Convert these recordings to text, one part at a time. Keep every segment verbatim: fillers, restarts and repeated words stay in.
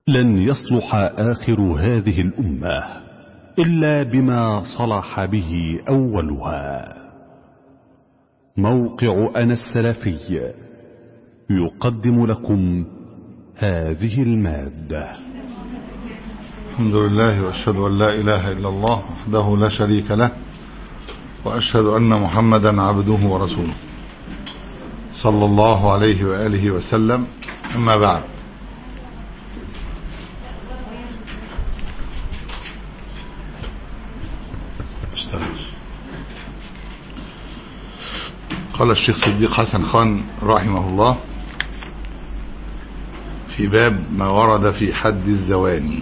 لن يصلح آخر هذه الأمة إلا بما صلح به أولها. موقع أنا السلفي يقدم لكم هذه المادة. الحمد لله، وأشهد أن لا إله إلا الله وحده لا شريك له، وأشهد أن محمدا عبده ورسوله صلى الله عليه وآله وسلم. أما بعد، قال الشيخ صديق حسن خان رحمه الله في باب ما ورد في حد الزواني.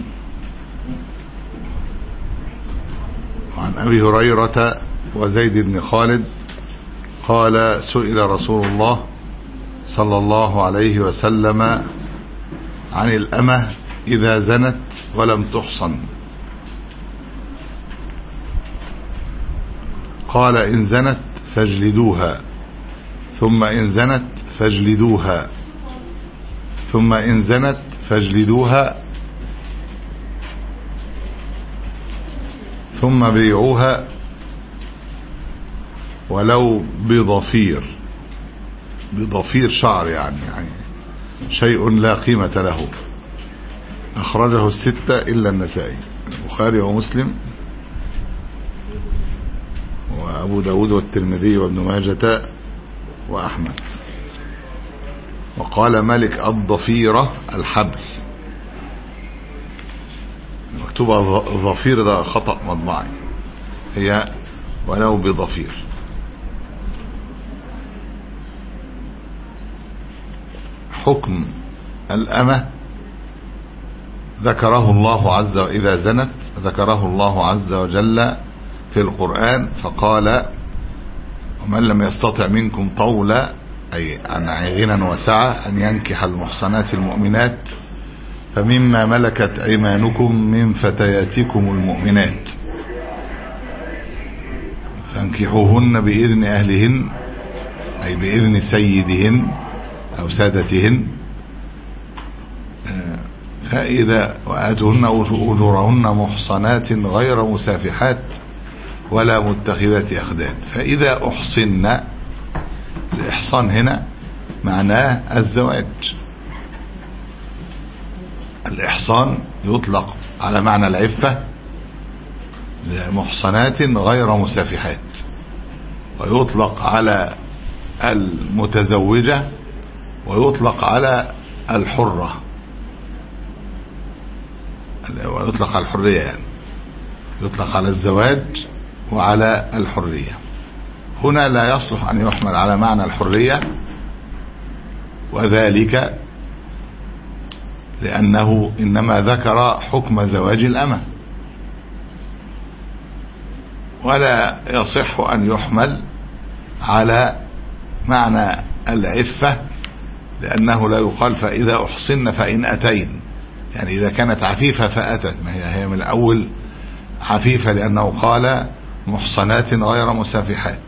عن أبي هريرة وزيد بن خالد قال: سئل رسول الله صلى الله عليه وسلم عن الأمة إذا زنت ولم تحصن، قال: إن زنت فاجلدوها، ثم إن زنت فاجلدوها، ثم إن زنت فاجلدوها، ثم بيعوها ولو بضفير. بضفير شعر يعني, يعني شيء لا قيمة له. أخرجه الستة إلا النسائي، البخاري ومسلم وأبو داود والترمذي وابن ماجة وأحمد. وقال مالك: الضفيرة الحبل. مكتوبة ظفير، ده خطأ مطبعي، هي ولو بضفير. حكم الأمة ذكره الله عز وجل إذا زنت، ذكره الله عز وجل في القرآن فقال: ومن لم يستطع منكم طولا، أي عن غنى وسعة، أن ينكح المحصنات المؤمنات فمما ملكت أيمانكم من فتياتكم المؤمنات فانكحوهن بإذن أهلهن، أي بإذن سيدهن أو سادتهن، فإذا وآتوهن أجورهن محصنات غير مسافحات ولا متخذات أخدان. فإذا أحصن، الإحصان هنا معناه الزواج. الإحصان يطلق على معنى العفة لمحصنات غير مسافحات، ويطلق على المتزوجة، ويطلق على الحرة، ويطلق على الحرية، يعني يطلق على الزواج وعلى الحرية. هنا لا يصلح أن يحمل على معنى الحرية، وذلك لأنه إنما ذكر حكم زواج الأمة، ولا يصح أن يحمل على معنى العفة، لأنه لا يقال فإذا أحصن فإن أتين، يعني إذا كانت عفيفة فأتت، ما هي هي من الأول عفيفة، لأنه قال محصنات غير مسافحات.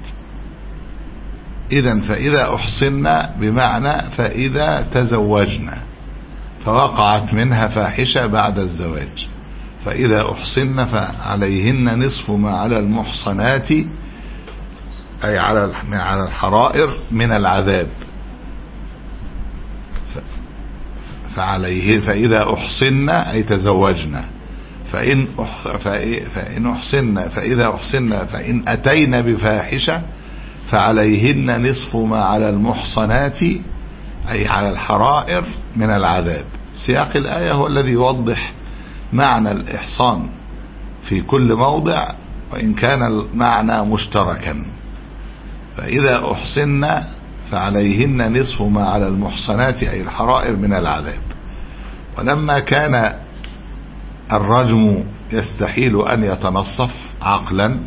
إذن فإذا أحصن بمعنى فإذا تزوجنا فوقعت منها فاحشة بعد الزواج، فإذا أحصن فعليهن نصف ما على المحصنات، أي على على الحرائر من العذاب. فعليه فإذا أحصن أي تزوجنا، فإن فإن أحصن فإذا أحصن فإن أتينا بفاحشة فعليهن نصف ما على المحصنات، أي على الحرائر من العذاب. سياق الآية هو الذي يوضح معنى الإحصان في كل موضع، وإن كان المعنى مشتركا. فإذا أحصن فعليهن نصف ما على المحصنات، أي الحرائر من العذاب. ولما كان الرجم يستحيل أن يتنصف عقلا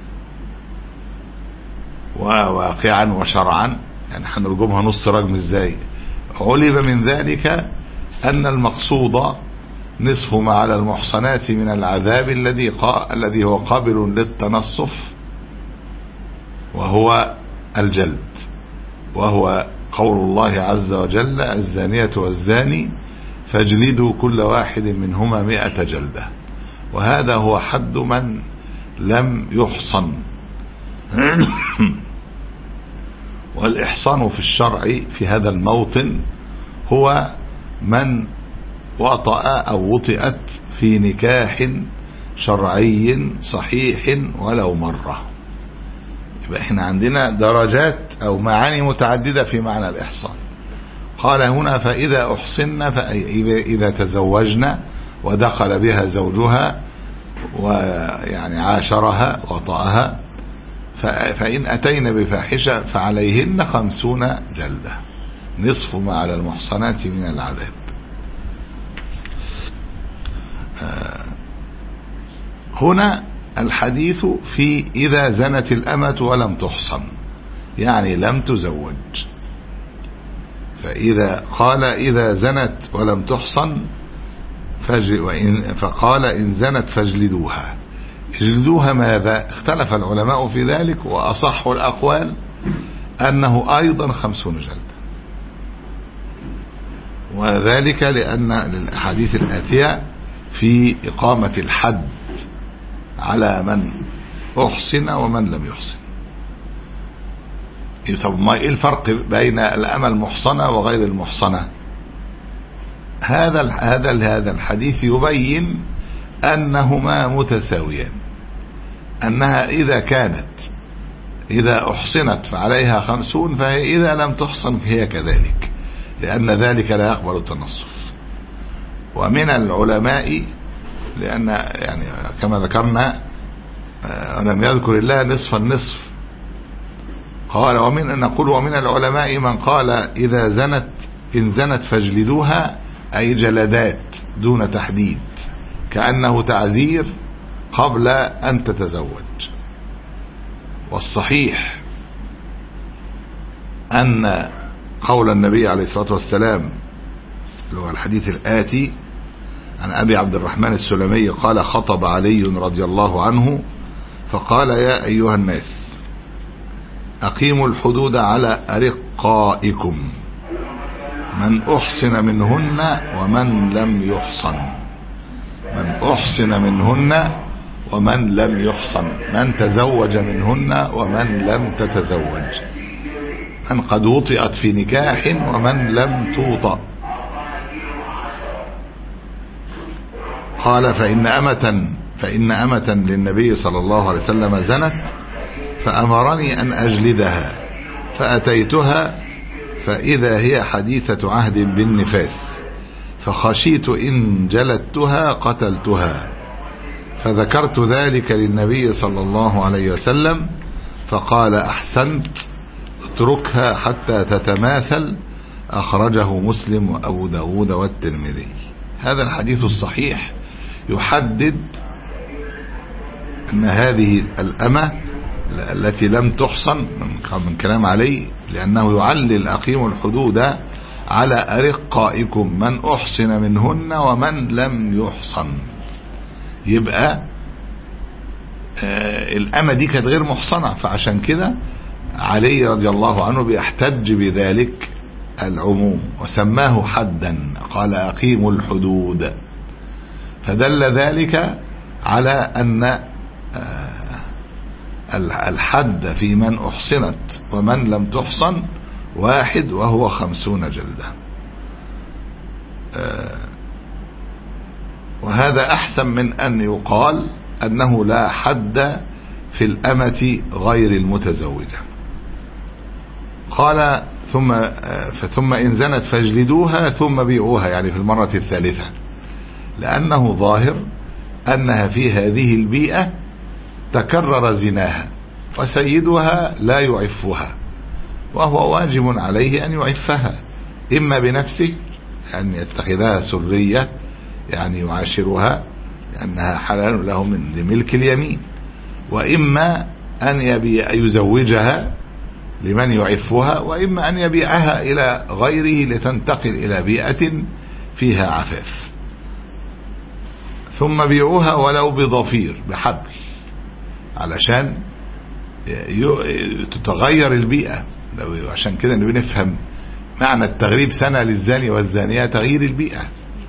وواقعا وشرعا، يعني هنرجمها نص رجم ازاي، علم من ذلك أن المقصود نصف ما على المحصنات من العذاب الذي الذي هو قابل للتنصف، وهو الجلد، وهو قول الله عز وجل: الزانية والزاني فاجلدوا كل واحد منهما مئة جلدة. وهذا هو حد من لم يحصن. والإحصان في الشرع في هذا الموطن هو من وطأ أو وطئت في نكاح شرعي صحيح ولو مرة. يبقى احنا عندنا درجات أو معاني متعددة في معنى الإحصان. قال هنا فإذا أحصن، فإذا تزوجنا ودخل بها زوجها ويعني عاشرها وطأها، فإن أتينا بفاحشة فعليهن خمسون جلدة، نصف ما على المحصنات من العذاب. هنا الحديث في إذا زنت الأمة ولم تحصن، يعني لم تزوج. فإذا قال إذا زنت ولم تحصن فقال إن زنت فاجلدوها. اجلدوها ماذا؟ اختلف العلماء في ذلك، وأصح الأقوال أنه أيضا خمسون جلدة، وذلك لأن الأحاديث الآتية في إقامة الحد على من أحصن ومن لم يحصن. طب ما إيه الفرق بين الأمة المحصنة وغير المحصنة؟ هذا هذا هذا الحديث يبين أنهما متساويان، أنها إذا كانت إذا أحصنت فعليها خمسون، فهي إذا لم تحصن فهي كذلك، لأن ذلك لا يقبل التنصف. ومن العلماء، لأن يعني كما ذكرنا ولم يذكر الله نصف النصف، قال ومن نقول ومن العلماء من قال إذا زنت إن زنت فاجلدوها، أي جلدات دون تحديد، كأنه تعزير قبل أن تتزوج. والصحيح أن قول النبي عليه الصلاة والسلام اللي هو الحديث الآتي عن أبي عبد الرحمن السلمي قال خطب علي رضي الله عنه فقال يا أيها الناس أقيموا الحدود على أرقائكم من أحصن منهن ومن لم يحصن، من أحصن منهن ومن لم يحصن، من تزوج منهن ومن لم تتزوج، من قد وطئت في نكاح ومن لم توطأ. قال فإن أمة فإن أمة للنبي صلى الله عليه وسلم زنت فأمرني أن أجلدها، فأتيتها فإذا هي حديثة عهد بالنفاس، فخشيت إن جلدتها قتلتها، فذكرت ذلك للنبي صلى الله عليه وسلم فقال أحسنت اتركها حتى تتماثل. أخرجه مسلم وأبو داود والترمذي. هذا الحديث الصحيح يحدد أن هذه الأمة التي لم تحصن من كلام علي، لأنه يعلل أقيموا الحدود على أرقائكم من أحصن منهن ومن لم يحصن. يبقى آه الأمة دي كانت غير محصنة، فعشان كده علي رضي الله عنه بيحتج بذلك العموم وسماه حدا، قال أقيموا الحدود، فدل ذلك على أن آه الحد في من أحصنت ومن لم تحصن واحد، وهو خمسون جلدة. وهذا أحسن من أن يقال أنه لا حد في الأمة غير المتزوجة. قال ثم ثم إن زنت فاجلدوها ثم بيعوها، يعني في المرة الثالثة، لأنه ظاهر أنها في هذه البيئة تكرر زناها وسيدها لا يعفها، وهو واجب عليه أن يعفها، إما بنفسه أن يتخذها سرية يعني يعاشرها لأنها حلال له من ملك اليمين، وإما أن يبيع يزوجها لمن يعفها، وإما أن يبيعها إلى غيره لتنتقل إلى بيئة فيها عفاف. ثم بيعوها ولو بضفير بحبل علشان تتغير البيئة. عشان كده بنفهم معنى التغريب سنة للزاني والزانية تغيير البيئة،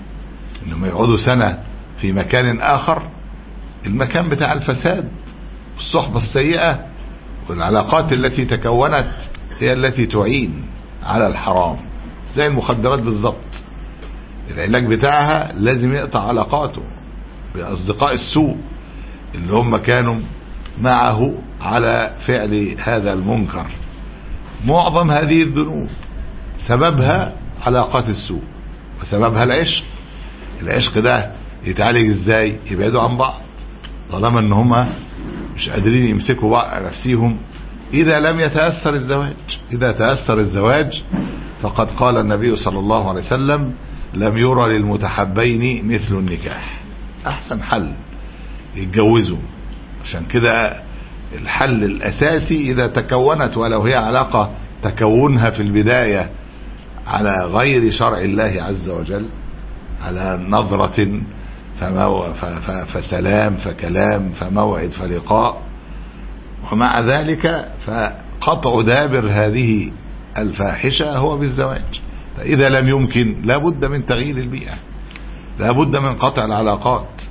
انهم يقعدوا سنة في مكان اخر، المكان بتاع الفساد والصحبة السيئة والعلاقات التي تكونت هي التي تعين على الحرام، زي المخدرات بالضبط. العلاج بتاعها لازم يقطع علاقاته بأصدقاء السوء اللي هم كانوا معه على فعل هذا المنكر. معظم هذه الذنوب سببها علاقات السوء وسببها العشق. العشق ده يتعالج ازاي؟ يبعدوا عن بعض طالما ان هم مش قادرين يمسكوا بعض نفسيهم. اذا لم يتأثر الزواج، اذا تأثر الزواج فقد قال النبي صلى الله عليه وسلم لم يرى للمتحبين مثل النكاح. احسن حل يتجوزوا. عشان كده الحل الاساسي اذا تكونت ولو هي علاقة تكونها في البداية على غير شرع الله عز وجل، على نظرة فمو فسلام فكلام فموعد فلقاء، ومع ذلك فقطع دابر هذه الفاحشة هو بالزواج. فإذا لم يمكن لابد من تغيير البيئة، لابد من قطع العلاقات.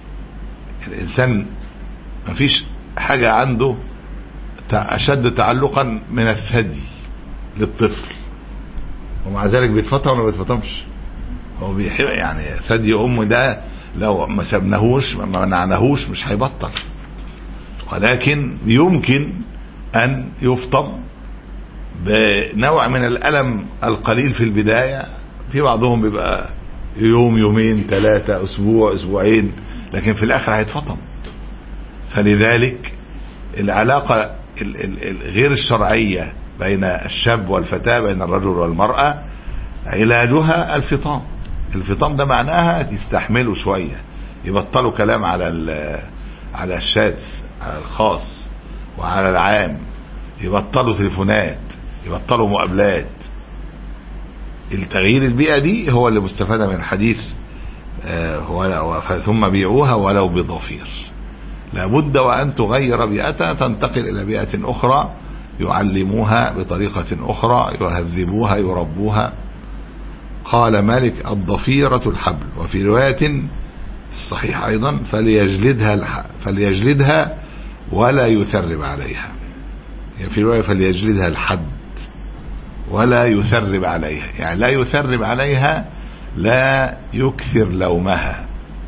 الإنسان مفيش حاجة عنده أشد تعلقا من الثدي للطفل، ومع ذلك بيتفطم ولا ما بيتفطمش؟ هو بيحب يعني ثدي أمه ده لو ما سبناهوش ما منعناهوش مش هيبطل، ولكن يمكن أن يفطم بنوع من الألم القليل في البداية. في بعضهم بيبقى يوم يومين ثلاثة أسبوع أسبوعين، لكن في الآخر هيتفطم. فلذلك العلاقة غير الشرعية بين الشاب والفتاة، بين الرجل والمرأة، علاجها الفطام. الفطام ده معناها يستحملوا شوية، يبطلوا كلام على على الشات، على الخاص وعلى العام، يبطلوا تليفونات، يبطلوا مقابلات. التغيير البيئة دي هو اللي مستفادة من الحديث ثم بيعوها ولو بضفير. لابد وأن تغير بيئتها، تنتقل إلى بيئة أخرى يعلموها بطريقة أخرى، يهذبوها يربوها. قال مالك الضفيرة الحبل. وفي رواية الصحيح أيضا فليجلدها فليجلدها ولا يثرب عليها. يعني في رواية فليجلدها الحد ولا يثرب عليها، يعني لا يثرب عليها، لا يكثر لومها.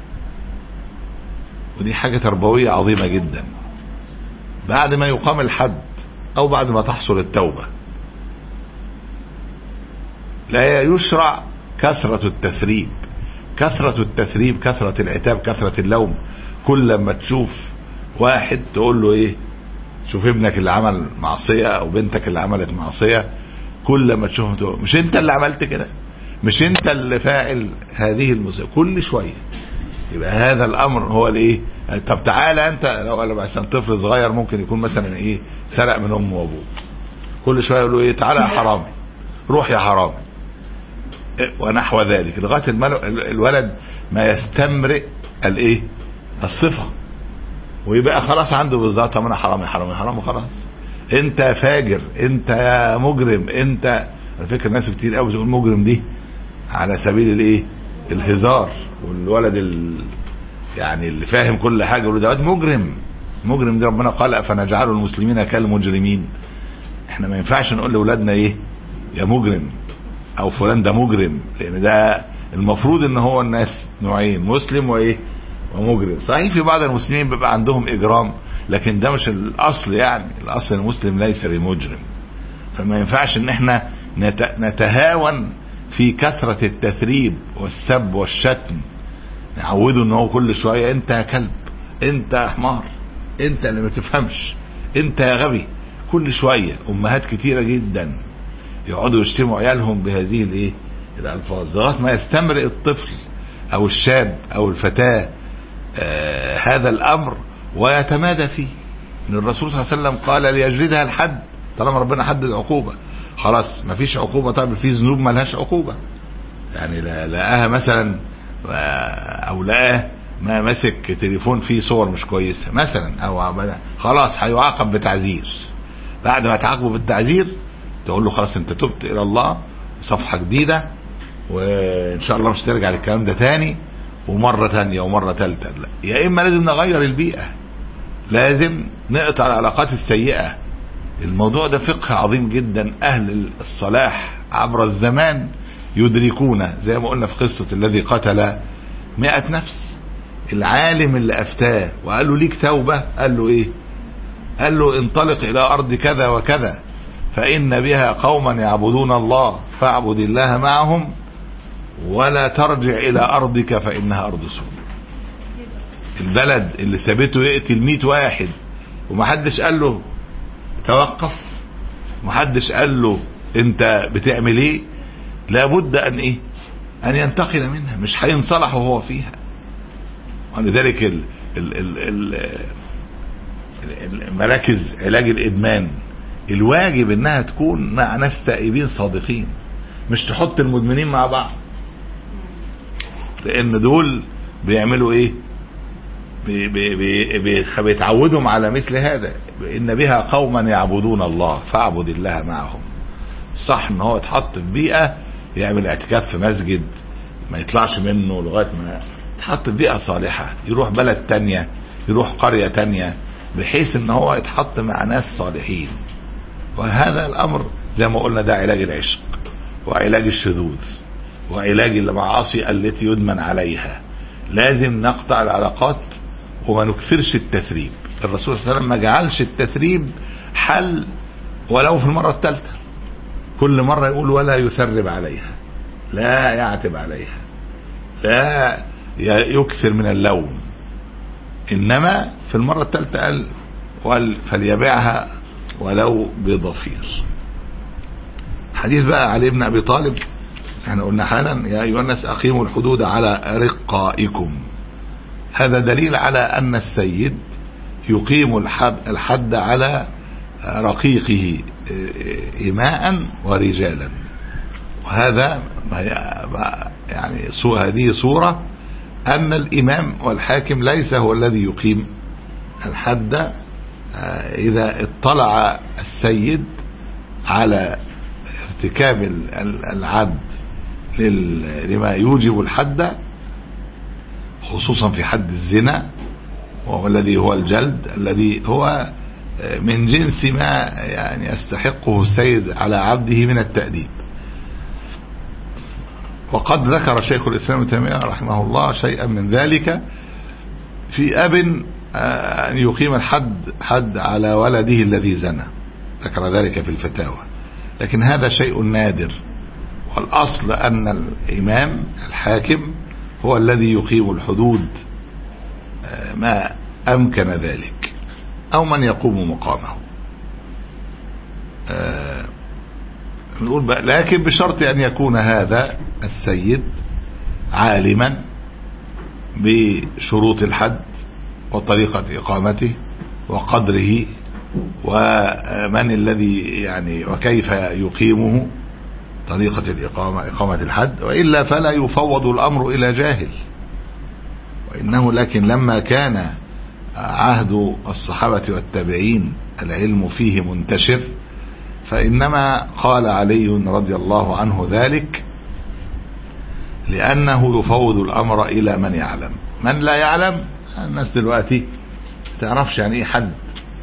ودي حاجة تربوية عظيمة جدا. بعد ما يقام الحد أو بعد ما تحصل التوبة لا يشرع كثرة التثريب. كثرة التثريب، كثرة العتاب، كثرة اللوم. كل لما تشوف واحد تقول له ايه، شوف ابنك اللي عمل معصية او بنتك اللي عملت معصية، كل لما تشوفه تقول مش انت اللي عملت كده، مش انت اللي فاعل هذه المصيبة. كل شوية يبقى هذا الامر هو الايه. طب تعالى انت، لو قال مثلا طفل صغير ممكن يكون مثلا ايه سرق من امه وابوه، كل شوية يقول له ايه تعالى يا حرامي، روح يا حرامي، ونحو ذلك، لغايه الولد ما يستمرئ الايه الصفه، ويبقى خلاص عنده بالظبط انا حرامي حرامي حرامي خلاص. انت فاجر، انت يا مجرم، انت. على فكره ناس كتير قوي بتقول مجرم دي على سبيل الايه الهزار، والولد ال... يعني اللي فاهم كل حاجه يقول ده مجرم. مجرم دي ربنا قال افنجعل المسلمين كالمجرمين. احنا ما ينفعش نقول لاولادنا ايه يا مجرم او فلان ده مجرم، لان ده المفروض ان هو الناس نوعين، مسلم وايه ومجرم. صحيح في بعض المسلمين بيبقى عندهم اجرام، لكن ده مش الاصل. يعني الاصل المسلم ليس بمجرم. فما ينفعش ان احنا نتهاون في كثرة التثريب والسب والشتم، نعوده ان هو كل شوية انت يا كلب، انت يا حمار، انت اللي ما تفهمش، انت يا غبي. كل شوية امهات كتيرة جدا يقعدوا يشتموا عيالهم بهذه الايه الالفاظ، لغايه ما يستمرئ الطفل او الشاب او الفتاه آه هذا الامر ويتمادى فيه. ان الرسول صلى الله عليه وسلم قال ليجلدها الحد. طالما ربنا حدد عقوبه خلاص ما فيش عقوبه. طيب في ذنوب ما لهاش عقوبه، يعني لقاها مثلا او لقاه ما مسك تليفون فيه صور مش كويسه مثلا، او خلاص هيعاقب بتعزير. بعد ما تعاقبه بالتعزير تقول له خلاص انت تبت الى الله، صفحة جديدة وان شاء الله مش ترجع للكلام ده تاني، ومرة تانية ومرة تالتة، لا، يا إما لازم نغير البيئة، لازم نقطع العلاقات السيئة. الموضوع ده فقه عظيم جدا. أهل الصلاح عبر الزمان يدركون، زي ما قلنا في قصة الذي قتل مئة نفس، العالم اللي أفتاه وقال له ليك توبة، قال له إيه؟ قال له انطلق إلى أرض كذا وكذا فإن بها قوما يعبدون الله فاعبد الله معهم ولا ترجع إلى أرضك فإنها أرض سوء. البلد اللي سابته يقتل مئة واحد ومحدش قال له توقف، محدش قال له انت بتعمل ايه، لابد ان ايه ان ينتقل منها، مش هينصلح وهو فيها. ولذلك ال ال ال ال المراكز علاج الادمان الواجب انها تكون مع ناس تائبين صادقين، مش تحط المدمنين مع بعض، لان دول بيعملوا ايه، بي بي بي بيتعودهم على مثل هذا. ان بها قوما يعبدون الله فاعبد الله معهم. صح ان هو يتحط في بيئة يعمل اعتكاف في مسجد ما يطلعش منه لغاية ما يتحط في بيئة صالحة، يروح بلد تانية، يروح قرية تانية، بحيث ان هو يتحط مع ناس صالحين. وهذا الامر زي ما قلنا ده علاج العشق وعلاج الشذوذ وعلاج المعاصي التي يدمن عليها. لازم نقطع العلاقات وما نكثرش التثريب. الرسول صلى الله عليه وسلم ما جعلش التثريب حل ولو في المرة الثالثة، كل مرة يقول ولا يثرب عليها، لا يعتب عليها، لا يكثر من اللوم، إنما في المرة الثالثة قال فليبيعها ولو بضفير. حديث بقى علي بن أبي طالب، احنا قلنا حالا يا أيها الناس أقيموا الحدود على رقائكم. هذا دليل على أن السيد يقيم الحد على رقيقه إماء ورجالا. وهذا يعني هذه صورة أن الإمام والحاكم ليس هو الذي يقيم الحد. إذا اطلع السيد على ارتكاب العبد لما يوجب الحد، خصوصا في حد الزنا وهو الذي هو الجلد الذي هو من جنس ما يعني يستحقه السيد على عبده من التأديب. وقد ذكر شيخ الإسلام ابن تيمية رحمه الله شيئا من ذلك في أب أن يقيم الحد حد على ولده الذي زنى، ذكر ذلك في الفتاوى، لكن هذا شيء نادر. والأصل أن الإمام الحاكم هو الذي يقيم الحدود ما أمكن ذلك أو من يقوم مقامه. نقول بقى لكن بشرط أن يكون هذا السيد عالما بشروط الحد وطريقة إقامته وقدره ومن الذي يعني وكيف يقيمه، طريقة الإقامة إقامة الحد، وإلا فلا يفوض الأمر إلى جاهل. وإنه لكن لما كان عهد الصحابة والتابعين العلم فيه منتشر، فإنما قال علي رضي الله عنه ذلك لأنه يفوض الأمر إلى من يعلم. من لا يعلم، الناس دلوقتي تعرفش يعني ايه حد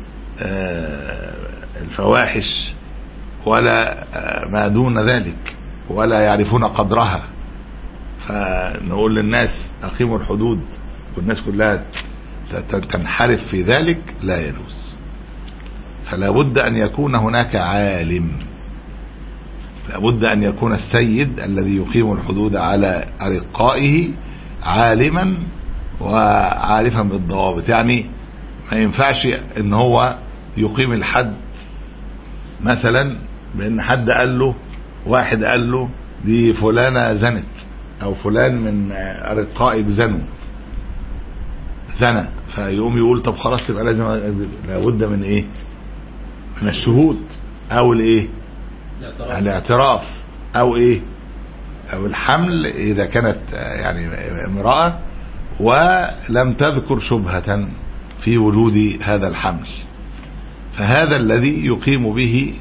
الفواحش ولا ما دون ذلك، ولا يعرفون قدرها، فنقول للناس أقيموا الحدود والناس كلها تنحرف في ذلك، لا يجوز. فلا بد أن يكون هناك عالم، لا بد أن يكون السيد الذي يقيم الحدود على أرقائه عالما وعارفا بالضوابط. يعني ما ينفعش ان هو يقيم الحد مثلا بان حد قال له، واحد قال له دي فلانة زنت او فلان من ارقائك زنوا زنى، فيقوم يقول طب خلاص يبقى لازم لابد من ايه، من الشهود او الايه الاعتراف او ايه او الحمل اذا كانت يعني امرأة ولم تذكر شبهة في وجود هذا الحمل. فهذا الذي يقيم به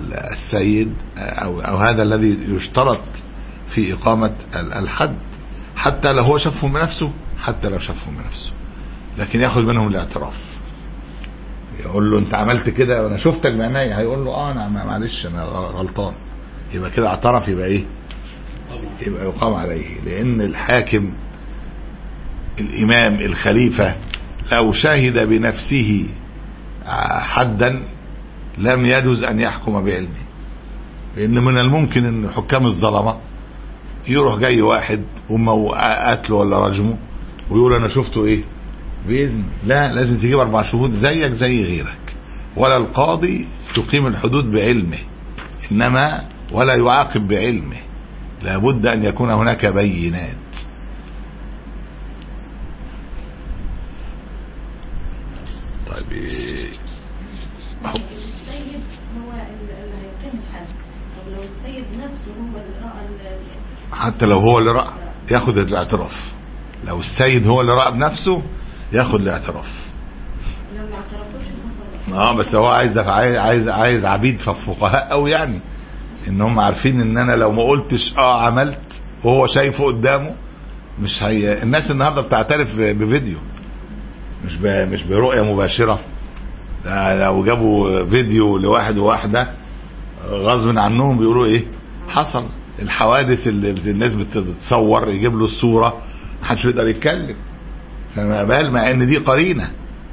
السيد أو, أو هذا الذي يشترط في إقامة الحد. حتى لو هو شافهم بنفسه، حتى لو شافهم بنفسه، لكن ياخد منهم الاعتراف. يقول له انت عملت كده وانا شفتك بعينيا، هيقول له اه انا معلش انا غلطان، يبقى كده اعترف، يبقى ايه؟ يبقى يقام عليه. لان الحاكم الامام الخليفة لو شهد بنفسه حدا لم يجوز ان يحكم بعلمه، لان من الممكن ان حكام الظلمة يروح جاي واحد هم قتله ولا رجمه ويقول انا شفته ايه بإذن. لا، لازم تجيب اربع شهود زيك زي غيرك. ولا القاضي تقيم الحدود بعلمه، انما ولا يعاقب بعلمه، لابد ان يكون هناك بينات. طيب السيد هو اللي هيقيم الحد، طب لو السيد نفسه هو اللي رأى، حتى لو هو اللي رأى ياخد الاعتراف. لو السيد هو اللي رأى بنفسه ياخد الاعتراف. لو ما اعترفوش اه بس هو عايز عايز عايز عبيد فقهاء قوي، يعني ان هم عارفين ان انا لو ما قلتش اه عملت وهو شايفه قدامه مش هي. الناس النهارده بتعترف بفيديو، مش ب... مش برؤيه مباشره. لو جابوا فيديو لواحد وواحده غصب عنهم بيقولوا ايه حصل. الحوادث اللي الناس بتصور يجيب له الصوره محدش يقدر يتكلم، فما بال مع ان دي قرينه.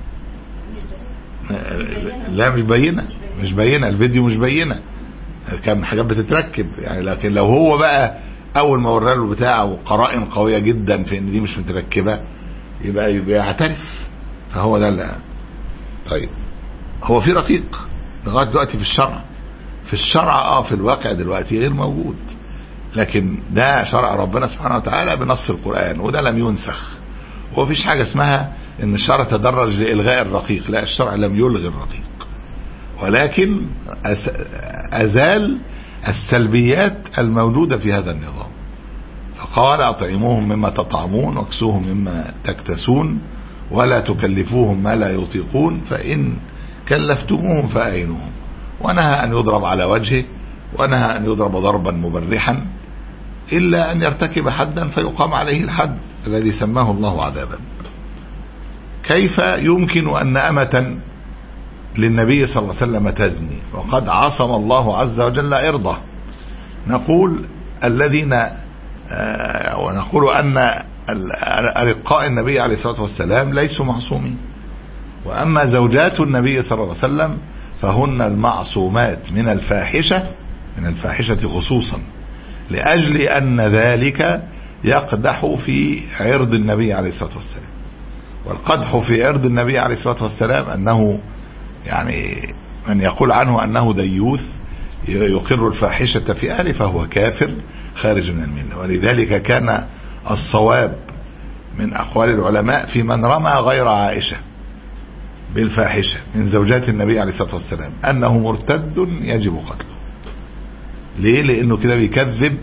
لا مش باينه، مش باينه الفيديو، مش باينه، كان حاجات بتتركب يعني. لكن لو هو بقى اول ما ورى له بتاعه قرائن قويه جدا في ان دي مش متركبه يبقى يبقى يعترف. فهو ده اللي طيب هو في رقيق لغايه دلوقتي في الشرع. في الشرع اه في الواقع دلوقتي غير موجود، لكن ده شرع ربنا سبحانه وتعالى بنص القرآن، وده لم ينسخ. ومفيش حاجة اسمها ان الشرع تدرج لإلغاء الرقيق، لا، الشرع لم يلغي الرقيق، ولكن أزال السلبيات الموجودة في هذا النظام. فقال أطعموهم مما تطعمون واكسوهم مما تكتسون ولا تكلفوهم ما لا يطيقون فإن كلفتموهم فأعينوهم. ونهى أن يضرب على وجهه، ونهى أن يضرب ضربا مبرحا إلا أن يرتكب حدا فيقام عليه الحد الذي سماه الله عذابا. كيف يمكن أن أمة للنبي صلى الله عليه وسلم تزني وقد عصم الله عز وجل عرضه؟ نقول الذين آه ونقول أن أرقاء النبي عليه الصلاة والسلام ليسوا معصومين، وأما زوجات النبي صلى الله عليه وسلم فهن المعصومات من الفاحشة، من الفاحشة خصوصا، لأجل أن ذلك يقدح في عرض النبي عليه الصلاة والسلام. والقدح في عرض النبي عليه الصلاة والسلام أنه يعني من يقول عنه أنه ديوث يقر الفاحشة في أهله فهو كافر خارج من الملة. ولذلك كان الصواب من أقوال العلماء في من رمى غير عائشة بالفاحشة من زوجات النبي عليه الصلاة والسلام أنه مرتد يجب قتله. ليه؟ لأنه كده بيكذب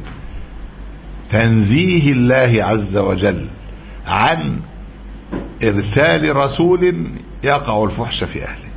تنزيه الله عز وجل عن إرسال رسول يقع الفحش في أهله.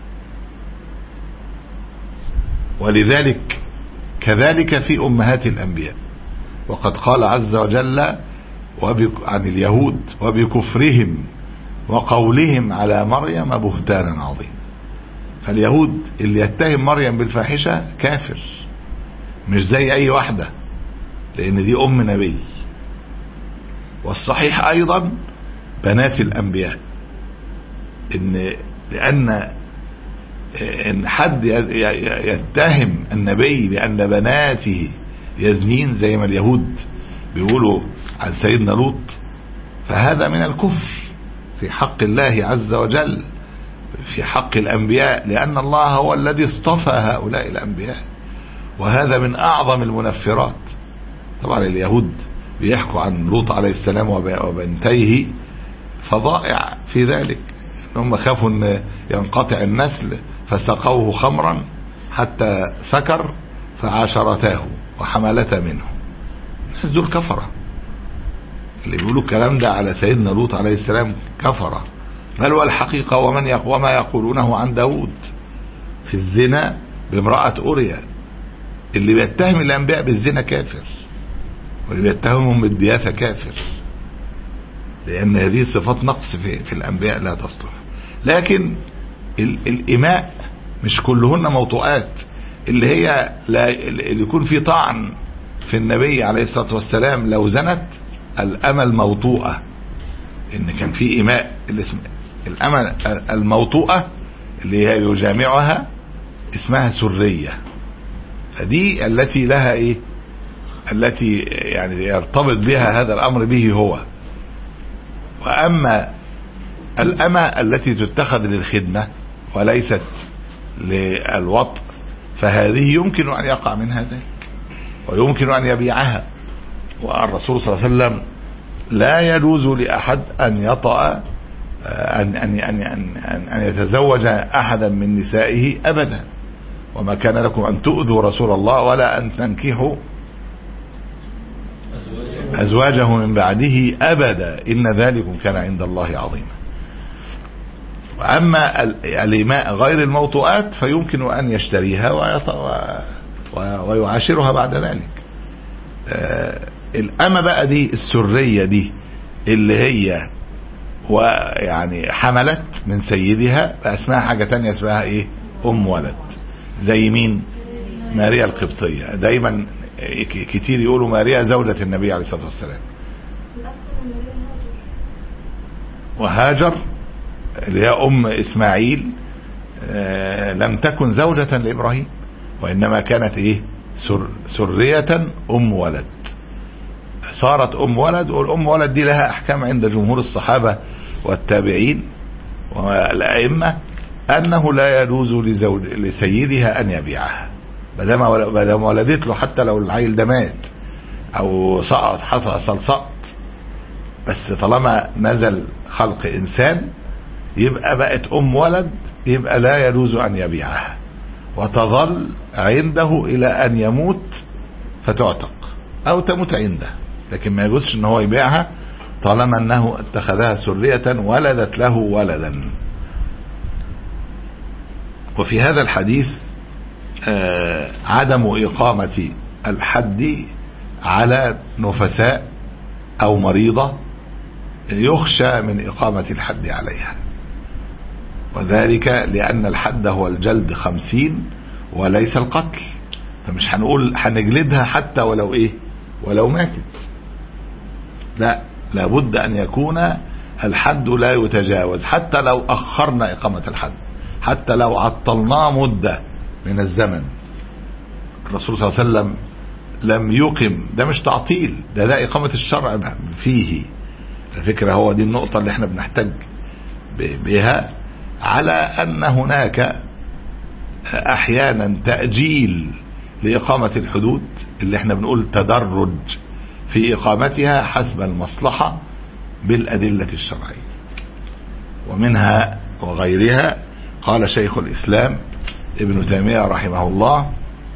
ولذلك كذلك في أمهات الأنبياء. وقد قال عز وجل عن اليهود وبكفرهم وقولهم على مريم بهتانا عظيم. فاليهود اللي يتهم مريم بالفاحشة كافر، مش زي أي واحدة، لأن دي أم نبي. والصحيح أيضا بنات الأنبياء، إن لأن إن حد يتهم النبي بأن بناته يزنين زي ما اليهود بيقولوا عن سيدنا لوط فهذا من الكفر في حق الله عز وجل، في حق الأنبياء، لأن الله هو الذي اصطفى هؤلاء الأنبياء، وهذا من أعظم المنفرات. طبعا اليهود بيحكوا عن لوط عليه السلام وبنتيه فضائع في ذلك، هم خافوا أن ينقطع النسل فسقوه خمرا حتى سكر فعاشرتاه وحملته منه. الناس دول كفرة، اللي بيقولوا الكلام ده على سيدنا لوط عليه السلام كفرة. بل والحقيقة ومن يقوى ما يقولونه عن داود في الزنا بامرأة أوريا، اللي بيتهم الأنبياء بالزنا كافر. واللي بيتهمهم بالدياثة كافر، لأن هذه صفات نقص في, في الأنبياء لا تصلح. لكن الإماء مش كلهن موطوءات، اللي هي لا اللي يكون في طعن في النبي عليه الصلاة والسلام لو زنت الأمة الموطوءة، إن كان في إماء اللي اسم الأمة الموطوءة اللي هي يجامعها اسمها سرية، فدي التي لها إيه، التي يعني يرتبط بها هذا الأمر به هو. وأما الأمة التي تتخذ للخدمة وليست للوطء فهذه يمكن أن يقع منها ذلك ويمكن أن يبيعها. والرسول صلى الله عليه وسلم لا يجوز لأحد أن يطأ أن, أن, أن, أن, أن يتزوج أحدا من نسائه أبدا، وما كان لكم أن تؤذوا رسول الله ولا أن تنكحوا أزواجه من بعده أبدا إن ذلكم كان عند الله عظيما. وأما الإماء غير الموطوءات فيمكن أن يشتريها ويعاشرها بعد ذلك. الأمة بقى دي السرية دي اللي هي ويعني حملت من سيدها اسمها حاجة تانية اسمها ايه، أم ولد، زي مين؟ ماريا القبطية. دايما كتير يقولوا ماريا زوجة النبي عليه الصلاة والسلام. وهاجر اللي هي أم إسماعيل لم تكن زوجة لإبراهيم، وإنما كانت إيه، سر سرية أم ولد، صارت أم ولد. والأم ولد دي لها أحكام عند جمهور الصحابة والتابعين والأئمة أنه لا يجوز لزوج لسيدها أن يبيعها بدل ولدت له، حتى لو العيل ده مات أو سقط حصل سقط، بس طالما نزل خلق إنسان يبقى بقت أم ولد، يبقى لا يجوز أن يبيعها وتظل عنده إلى أن يموت فتعتق أو تموت عنده، لكن ما يجوزش أن هو يبيعها طالما أنه اتخذها سرية ولدت له ولدا. وفي هذا الحديث آه عدم إقامة الحد على نفساء أو مريضة يخشى من إقامة الحد عليها، وذلك لأن الحد هو الجلد خمسين وليس القتل، فمش هنقول هنجلدها حتى ولو إيه، ولو ماتت، لا، لابد أن يكون الحد لا يتجاوز، حتى لو أخرنا إقامة الحد، حتى لو عطلناه مدة من الزمن. الرسول صلى الله عليه وسلم لم يقم، ده مش تعطيل، ده ده إقامة الشرع فيه. الفكرة هو دي النقطة اللي احنا بنحتاج بها على أن هناك أحيانا تأجيل لإقامة الحدود اللي احنا بنقول تدرج في إقامتها حسب المصلحة بالأدلة الشرعية. ومنها وغيرها قال شيخ الإسلام ابن تيمية رحمه الله: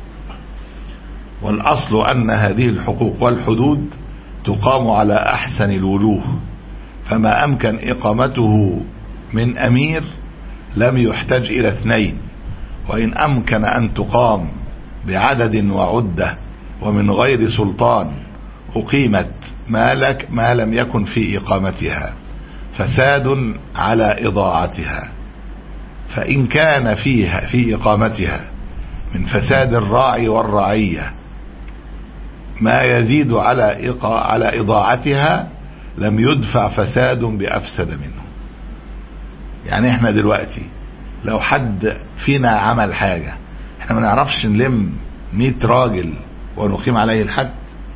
والأصل أن هذه الحقوق والحدود تقام على أحسن الوجوه، فما أمكن إقامته من أمير لم يحتاج إلى اثنين، وإن أمكن أن تقام بعدد وعدة ومن غير سلطان أقيمت ما, لك ما لم يكن في إقامتها فساد على إضاعتها. فإن كان فيها في إقامتها من فساد الراعي والرعية ما يزيد على على إضاعتها لم يدفع فساد بأفسد منه. يعني احنا دلوقتي لو حد فينا عمل حاجة احنا ما نعرفش نلم مئة راجل ونقيم عليه الحد؟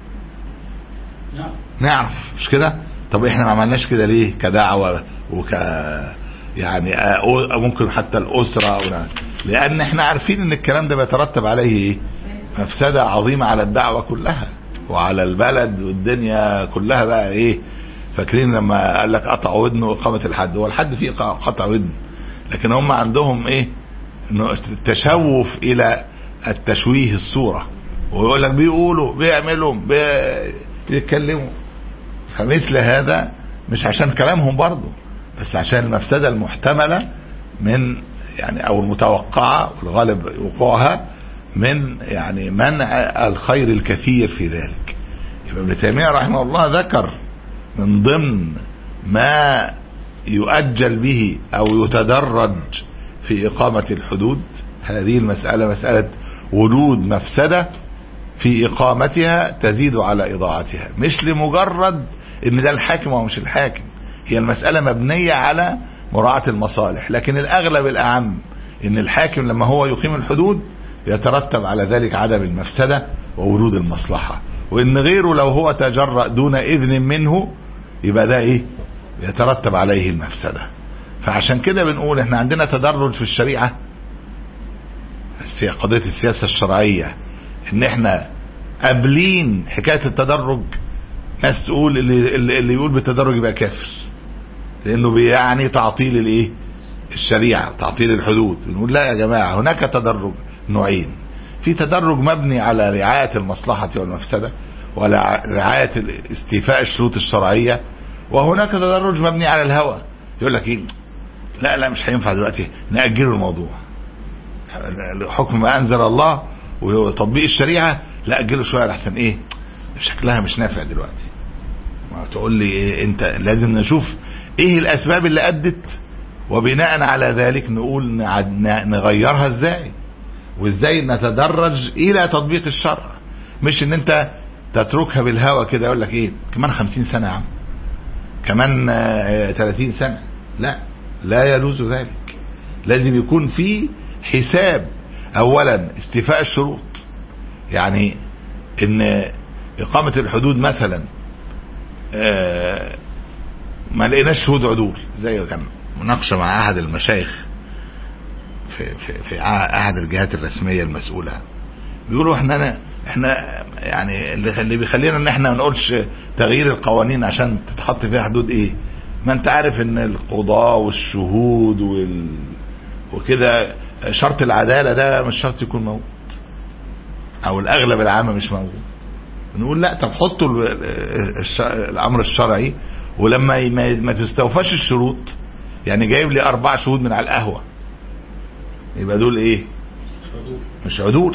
نعرف، مش كده؟ طب احنا ما عملناش كده ليه؟ كدعوة وك يعني ممكن حتى الأسرة، لأن احنا عارفين ان الكلام ده بيترتب عليه ايه؟ مفسدة عظيمة على الدعوة كلها وعلى البلد والدنيا كلها. بقى ايه؟ فاكرين لما قال لك قطع ودنه وإقامة الحد؟ هو الحد فيه قطع ودن، لكن هم عندهم ايه؟ تشوف الى التشويه الصورة، ويقول لك بيقولوا بيعملوا بيتكلموا. فمثل هذا مش عشان كلامهم برضو، بس عشان المفسدة المحتملة من يعني او المتوقعة والغالب وقوعها من يعني منع الخير الكثير في ذلك. يبقى ابن تيمية رحمه الله ذكر من ضمن ما يؤجل به أو يتدرج في إقامة الحدود هذه المسألة، مسألة وجود مفسدة في إقامتها تزيد على إضاعتها، مش لمجرد إن ده الحاكم أو مش الحاكم، هي المسألة مبنية على مراعاة المصالح، لكن الأغلب الأعم إن الحاكم لما هو يقيم الحدود يترتب على ذلك عدم المفسدة وورود المصلحة، وإن غيره لو هو تجرأ دون إذن منه يبقى ده إيه يترتب عليه المفسدة. فعشان كده بنقول إحنا عندنا تدرج في الشريعة، قضية السياسة الشرعية إن إحنا قابلين حكاية التدرج. ناس تقول اللي, اللي يقول بالتدرج يبقى كافر لأنه بيعني تعطيل الإيه الشريعة، تعطيل الحدود. بنقول لا يا جماعة، هناك تدرج نوعين، في تدرج مبني على رعاية المصلحة والمفسدة وعلى رعاية استيفاء الشروط الشرعية، وهناك تدرج مبني على الهوى. يقول لك ايه، لا لا مش هينفع دلوقتي، نأجله الموضوع، حكم ما أنزل الله وتطبيق الشريعة لا أجله شوية لحسن ايه شكلها مش نافع دلوقتي. ما تقول لي إيه، انت لازم نشوف ايه الأسباب اللي أدت، وبناء على ذلك نقول نغيرها ازاي، وازاي نتدرج الى تطبيق الشرع، مش ان انت تتركها بالهوى كده. يقول لك ايه كمان خمسين سنة يا عم، كمان ثلاثين سنة، لا لا يجوز ذلك. لازم يكون في حساب. اولا استيفاء الشروط، يعني ان اقامة الحدود مثلا ما لقيناش شهود عدول، زي كان مناقشة مع احد المشايخ في في في احد الجهات الرسميه المسؤوله، بيقولوا احنا احنا يعني اللي بيخلينا ان احنا ما نقولش تغيير القوانين عشان تتحط فيها حدود ايه، ما انت عارف ان القضاء والشهود وال وكده شرط العداله ده مش شرط يكون موجود، او الاغلب العام مش موجود. نقول لا، طب حطوا الامر الشرعي، ولما ما تستوفاش الشروط، يعني جايب لي اربع شهود من على القهوه، يبقى دول ايه مش عدول.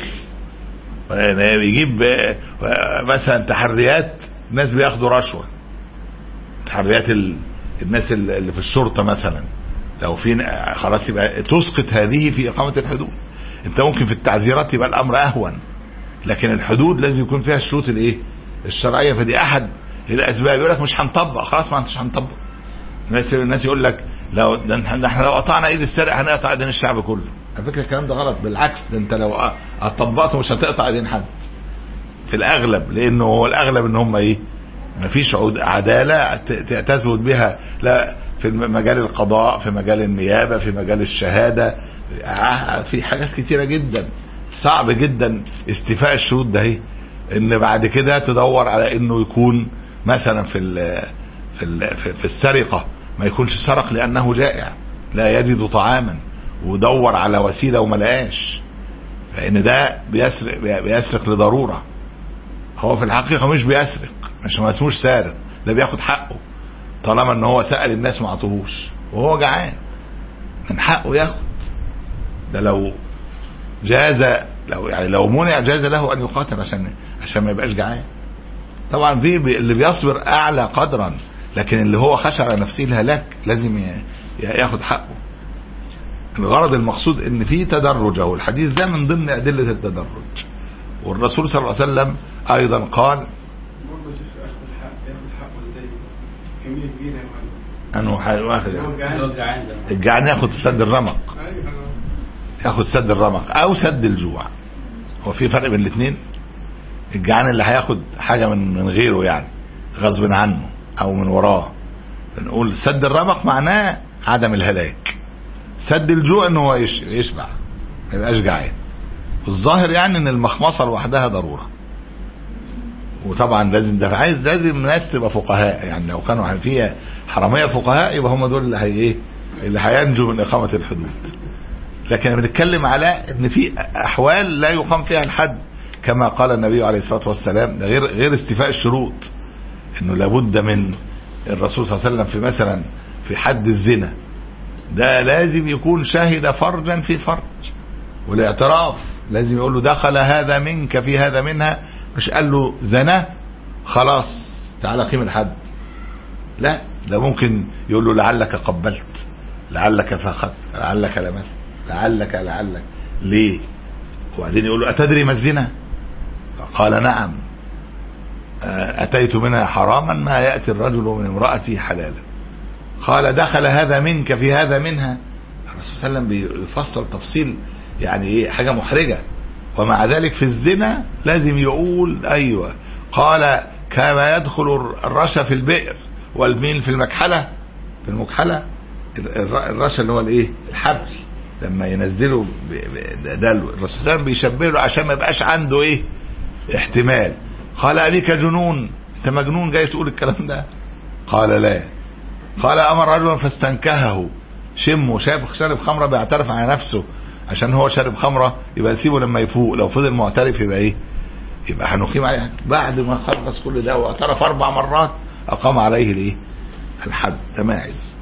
يجيب مثلا تحريات ناس بياخدوا رشوة، تحريات الناس اللي في الشرطة مثلا، لو في خلاص يبقى تسقط هذه في إقامة الحدود. انت ممكن في التعزيرات يبقى الامر اهون، لكن الحدود لازم يكون فيها الشروط الايه الشرعية. فدي احد الاسباب. يقول لك مش هنطبق، خلاص ما انتش هنطبق. الناس الناس يقول لك لو ده احنا لو قطعنا ايد السارق هنقطع ايدين الشعب كله. على فكره الكلام ده غلط، بالعكس، ده انت لو طبقته مش هتقطع ايدين حد في الاغلب، لانه هو الاغلب ان هم ايه مفيش عداله تثبت بها، لا في مجال القضاء، في مجال النيابه، في مجال الشهاده، في حاجات كتيره جدا صعب جدا استيفاء الشروط ده. ايه ان بعد كده تدور على انه يكون مثلا في ال في ال في السرقه ما يكونش سرق لانه جائع لا يجد طعاما ودور على وسيله وما لقاش، لان ده بيسرق بيسرق لضروره. هو في الحقيقه مش بيسرق، مش ما اسموش سارق، ده بياخد حقه طالما ان هو سأل الناس ما عطوهوش وهو جعان، من حقه ياخد. ده لو جاز، لو يعني لو منع جاز له ان يقاتل عشان عشان ما يبقاش جعان. طبعا في اللي بيصبر اعلى قدرا، لكن اللي هو خشى على نفسه الهلاك لازم ياخد حقه. الغرض المقصود ان في تدرج، اهو الحديث ده من ضمن ادله التدرج. والرسول صلى الله عليه وسلم ايضا قال انه واخد الجعان ياخد سد الرمق، ياخد سد الرمق او سد الجوع. هو في فرق بين الاثنين؟ الجعان اللي هياخد حاجه من من غيره يعني غصب عنه او من وراه، بنقول سد الرمق معناه عدم الهلاك، سد الجوع انه هو يشبع ما يبقاش جعان. والظاهر يعني ان المخمصه لوحدها ضروره، وطبعا لازم ده عايز لازم ناس تبقى فقهاء، يعني لو كانوا فيها حراميه فقهاء يبقى هم دول اللي هي ايه اللي هينجوا من اقامه الحدود. لكن بنتكلم على ان في احوال لا يقام فيها الحد، كما قال النبي عليه الصلاه والسلام، ده غير غير استيفاء الشروط، انه لابد من الرسول صلى الله عليه وسلم في مثلا في حد الزنا ده لازم يكون شاهد فرجا في فرج، والاعتراف لازم يقول له دخل هذا منك في هذا منها، مش قال له زنا خلاص تعالى قيم الحد. لا، ده ممكن يقول له لعلك قبلت، لعلك فاخذت، لعلك لمست، لعلك لعلك ليه. وبعدين يقول له أتدري ما الزنا؟ قال نعم، أتيت منها حراما ما يأتي الرجل من امرأتي حلالا. قال دخل هذا منك في هذا منها. الرسول صلى الله عليه وسلم بيفصل تفصيل يعني ايه، حاجة محرجة. ومع ذلك في الزنا لازم يقول ايوه. قال كما يدخل الرشا في البئر والميل في المكحلة. في المكحلة الرشا اللي هو الايه، الحبل، لما ينزله ده الرسول صلى الله عليه وسلم بيشبه له عشان ما يبقاش عنده ايه، احتمال. قال أبيك جنون، انت مجنون جاي تقول الكلام ده؟ قال لا. قال امر رجلا فاستنكهه، شمه، شاب شارب خمره بيعترف على نفسه عشان هو شارب خمره، يبقى نسيبه لما يفوق. لو فضل معترف يبقى ايه، يبقى هنقيم عليه. بعد ما خلص كل ده واعترف اربع مرات اقام عليه الايه، الحد. ده ماعز.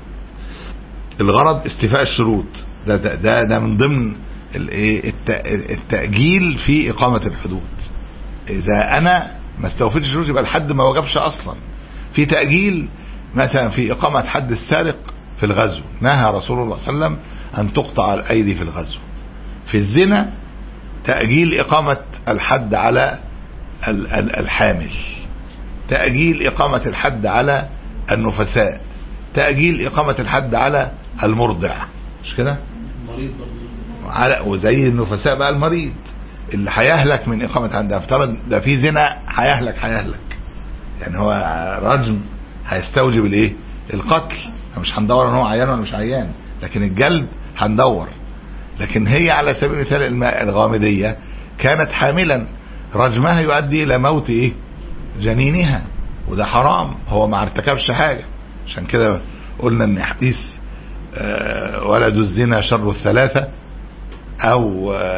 الغرض استيفاء الشروط. ده ده ده, ده من ضمن الايه، التأجيل في اقامة الحدود. اذا انا ما استوفيتش الشروط يبقى الحد ما وجبش اصلا. في تأجيل مثلا في اقامة حد السارق في الغزو، نهى رسول الله صلى الله عليه وسلم ان تقطع الايدي في الغزو. في الزنا تأجيل اقامة الحد على الحامل، تأجيل اقامة الحد على النفساء، تأجيل اقامة الحد على المرضع، مش كده؟ على وزي النفساء بقى المريض اللي هيهلك من اقامة عندها. افترض ده في زنا هيهلك هيهلك يعني هو رجم هيستوجب الايه، القتل. مش هندور ان هو عيان ولا مش عيان، لكن الجلد هندور. لكن هي على سبيل المثال الماء الغامدية كانت حاملا، رجمها يؤدي الى موت ايه، جنينها، وده حرام. هو ما ارتكبش حاجة. عشان كده قلنا ان حديث ولد الزنا شر الثلاثة، او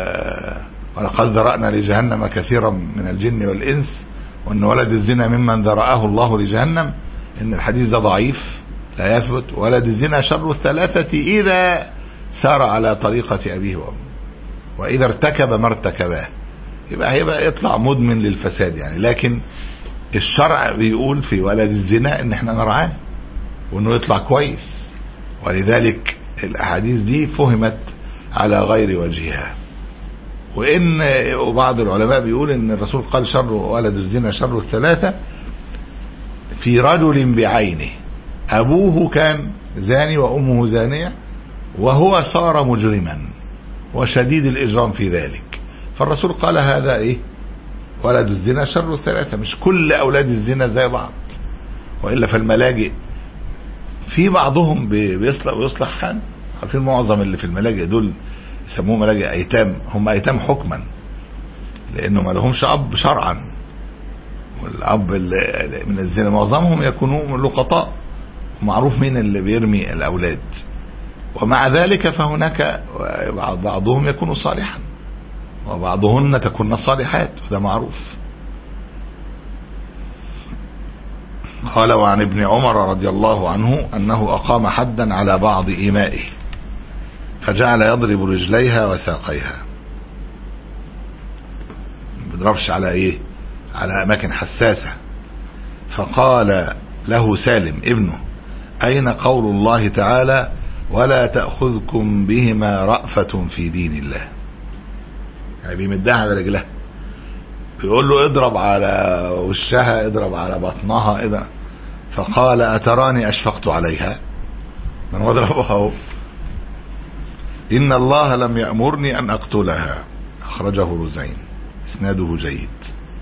ولقد ذرأنا لجهنم كثيرا من الجن والانس، وان ولد الزنا ممن ذرأه الله لجهنم، ان الحديث ده ضعيف لا يثبت. ولد الزنا شر الثلاثة اذا سار على طريقة ابيه وامه، واذا ارتكب ما ارتكباه، يبقى هيبقى يطلع مدمن للفساد يعني. لكن الشرع بيقول في ولد الزنا ان احنا نرعاه وانه يطلع كويس، ولذلك الاحاديث دي فهمت على غير وجهها. وان وبعض العلماء بيقول ان الرسول قال شر ولد الزنا شر الثلاثة في رجل بعينه، ابوه كان زاني وامه زانية وهو صار مجرما وشديد الاجرام في ذلك، فالرسول قال هذا ايه، ولد الزنا شر الثلاثة. مش كل اولاد الزنا زي بعض، وإلا فالملاجئ في بعضهم بيصلح ويصلح حال. عارفين معظم اللي في الملاجئ دول يسموه ملاجئ ايتام، هم ايتام حكما لانه ما لهمش اب شرعا، والاب اللي من الزنا معظمهم يكونوا لقطاء، ومعروف مين اللي بيرمي الاولاد. ومع ذلك فهناك بعضهم يكون صالحا وبعضهن تكون صالحات، وده معروف. قال وعن ابن عمر رضي الله عنه أنه أقام حدا على بعض إمائه فجعل يضرب رجليها وساقيها. ما بيضربش على إيه، على أماكن حساسة. فقال له سالم ابنه أين قول الله تعالى ولا تأخذكم بهما رأفة في دين الله؟ يعني بيمدها على رجلها، بيقول له اضرب على وشها، اضرب على بطنها اضرب. فقال أتراني أشفقت عليها؟ من اضربها هو. إن الله لم يأمرني أن أقتلها. أخرجه رزين، اسناده جيد،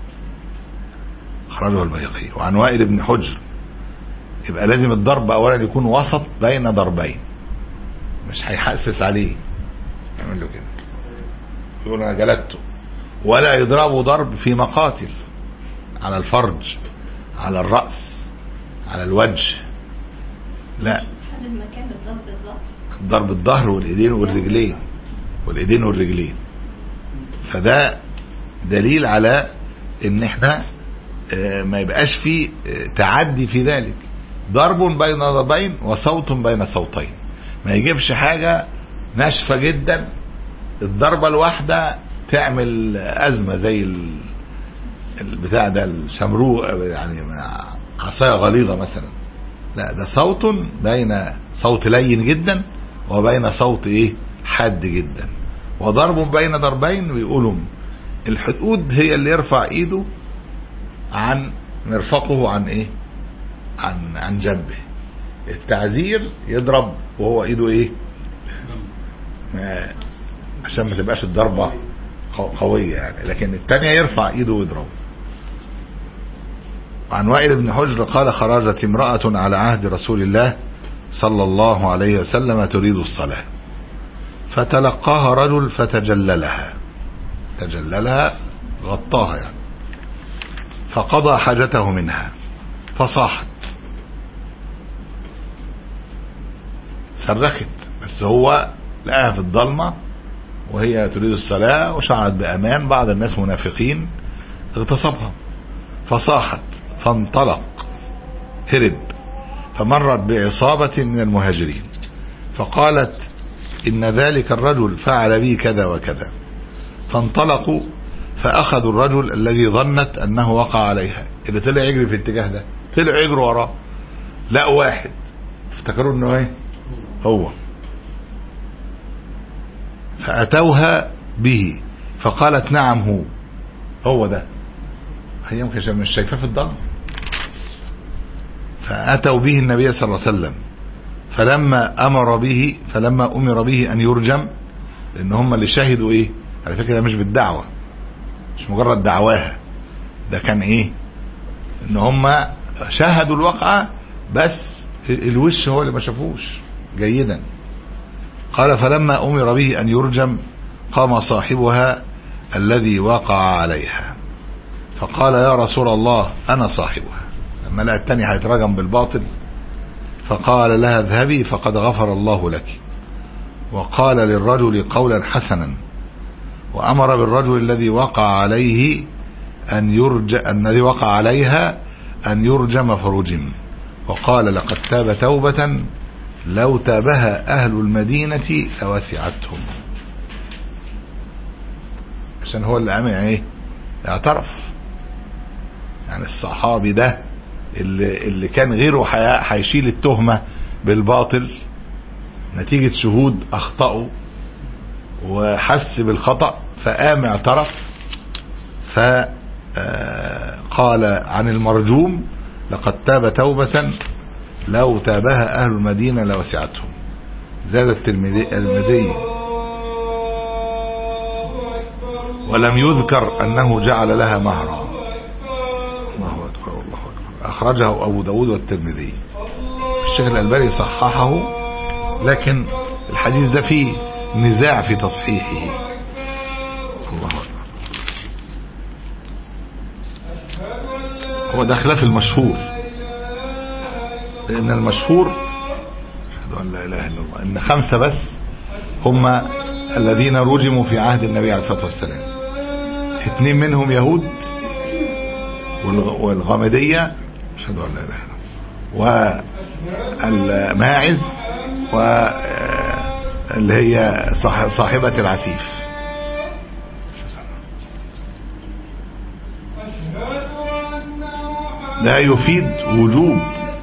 أخرجه البيهقي. وعن وائل بن حجر، يبقى لازم الضرب أولا يكون وسط بين ضربين، مش هيحسس عليه يعمل له كده يقول أنا جلدته. ولا يضربوا ضرب في مقاتل، على الفرج، على الرأس، على الوجه، لا. المكان الضرب الظهر، ضرب الظهر والايدين والرجلين، والايدين والرجلين. فده دليل على ان احنا ما يبقاش فيه تعدي في ذلك. ضرب بين ضربين وصوت بين صوتين، ما يجيبش حاجة ناشفة جدا الضربة الواحدة تعمل أزمة زي البتاع ده الشمروق يعني عصاية غليظة مثلا، لا ده صوت بين صوت لين جدا وبين صوت ايه حاد جدا، وضرب بين ضربين. ويقولوا الحدود هي اللي يرفع ايده عن مرفقه عن ايه عن عن جنبه. التعزير يضرب وهو ايده ايه ما عشان ما تبقاش الضربة قوية يعني، لكن التانية يرفع ايده ويضرب. عن وائل بن حجر قال خرجت امرأة على عهد رسول الله صلى الله عليه وسلم تريد الصلاة، فتلقاها رجل فتجللها تجللها غطاها يعني، فقضى حاجته منها فصاحت صرخت، بس هو لقاها في الضلمة وهي تريد الصلاة وشعرت بأمان. بعض الناس منافقين اغتصبها فصاحت فانطلق هرب، فمرت بعصابة من المهاجرين فقالت إن ذلك الرجل فعل بي كذا وكذا، فانطلقوا فأخذوا الرجل الذي ظنت أنه وقع عليها، اللي طلع يجري في الاتجاه ده، طلع يجروا وراه لقوا واحد افتكروا انه ايه هو، فأتوها به فقالت نعم هو هو ده، هي يمكن مش شايفاه في الضلمة. فأتوا به النبي صلى الله عليه وسلم، فلما أمر به فلما أمر به أن يرجم، لأن هم اللي شاهدوا إيه على فكرة، ده مش بالدعوة، مش مجرد دعواها، ده كان إيه إن هم شاهدوا الواقعة بس الوش هو اللي ما شافوش جيدا. قال فلما أمر به أن يرجم قام صاحبها الذي وقع عليها فقال يا رسول الله أنا صاحبها، لما لقى التاني هيترجم بالباطل فقال لها اذهبي فقد غفر الله لك، وقال للرجل قولا حسنا، وأمر بالرجل الذي وقع عليه أن يرجم الذي وقع عليها أن يرجم فرجم، وقال لقد تاب توبة لو تابها أهل المدينة لوسعتهم، عشان هو اللي عمل ايه اعترف. يعني الصحابي ده اللي, اللي كان غيره هيشيل التهمة بالباطل نتيجة شهود أخطأوا وحس بالخطأ، فقام اعترف، فقال عن المرجوم لقد تاب توبة لو تابها أهل المدينة لوسعتهم. زاد الترمذي ولم يذكر أنه جعل لها مهرا. الله أكبر الله أكبر. أخرجه أبو داود والترمذي، الشيخ الألباني صححه، لكن الحديث ده فيه نزاع في تصحيحه. الله أكبر. هو ده خلاف المشهور، لأن المشهور أشهد أن لا إله إلا الله إن خمسة بس هم الذين رجموا في عهد النبي عليه الصلاة والسلام، اثنين منهم يهود والغامدية أشهد أن لا إله إلا الله، والماعز واللي هي صاحبة العسيف. ده يفيد وجوب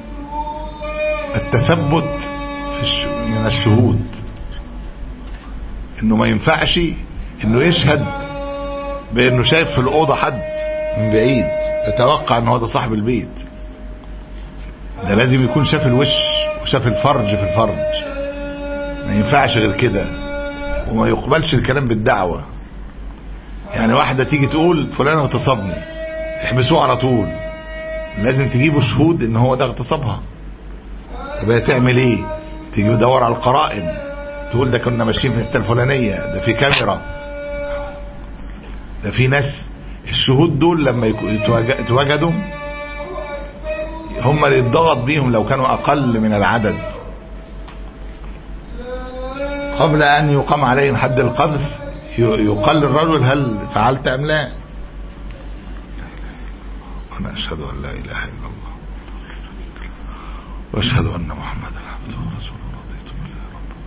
التثبت في من الشهود، انه ما ينفعش انه يشهد بانه شايف في الاوضه حد من بعيد يتوقع ان هو ده صاحب البيت، ده لازم يكون شاف الوش وشاف الفرج في الفرج، ما ينفعش غير كده، وما يقبلش الكلام بالدعوة. يعني واحدة تيجي تقول فلان اغتصبني تحبسوه على طول، لازم تجيبوا شهود ان هو ده اغتصبها. طب هي تعمل ايه؟ تيجي تدور على القرائن، تقول ده كنا ماشيين في الحته الفلانيه، ده في كاميرا، ده في ناس. الشهود دول لما يتواجدوا هم اللي يتضغط بيهم لو كانوا اقل من العدد قبل ان يقام عليهم حد القذف، يقال للرجل هل فعلت ام لا. انا اشهد ان لا اله الا الله واشهد ان محمدا عبده ورسوله، رضيت بالله ربا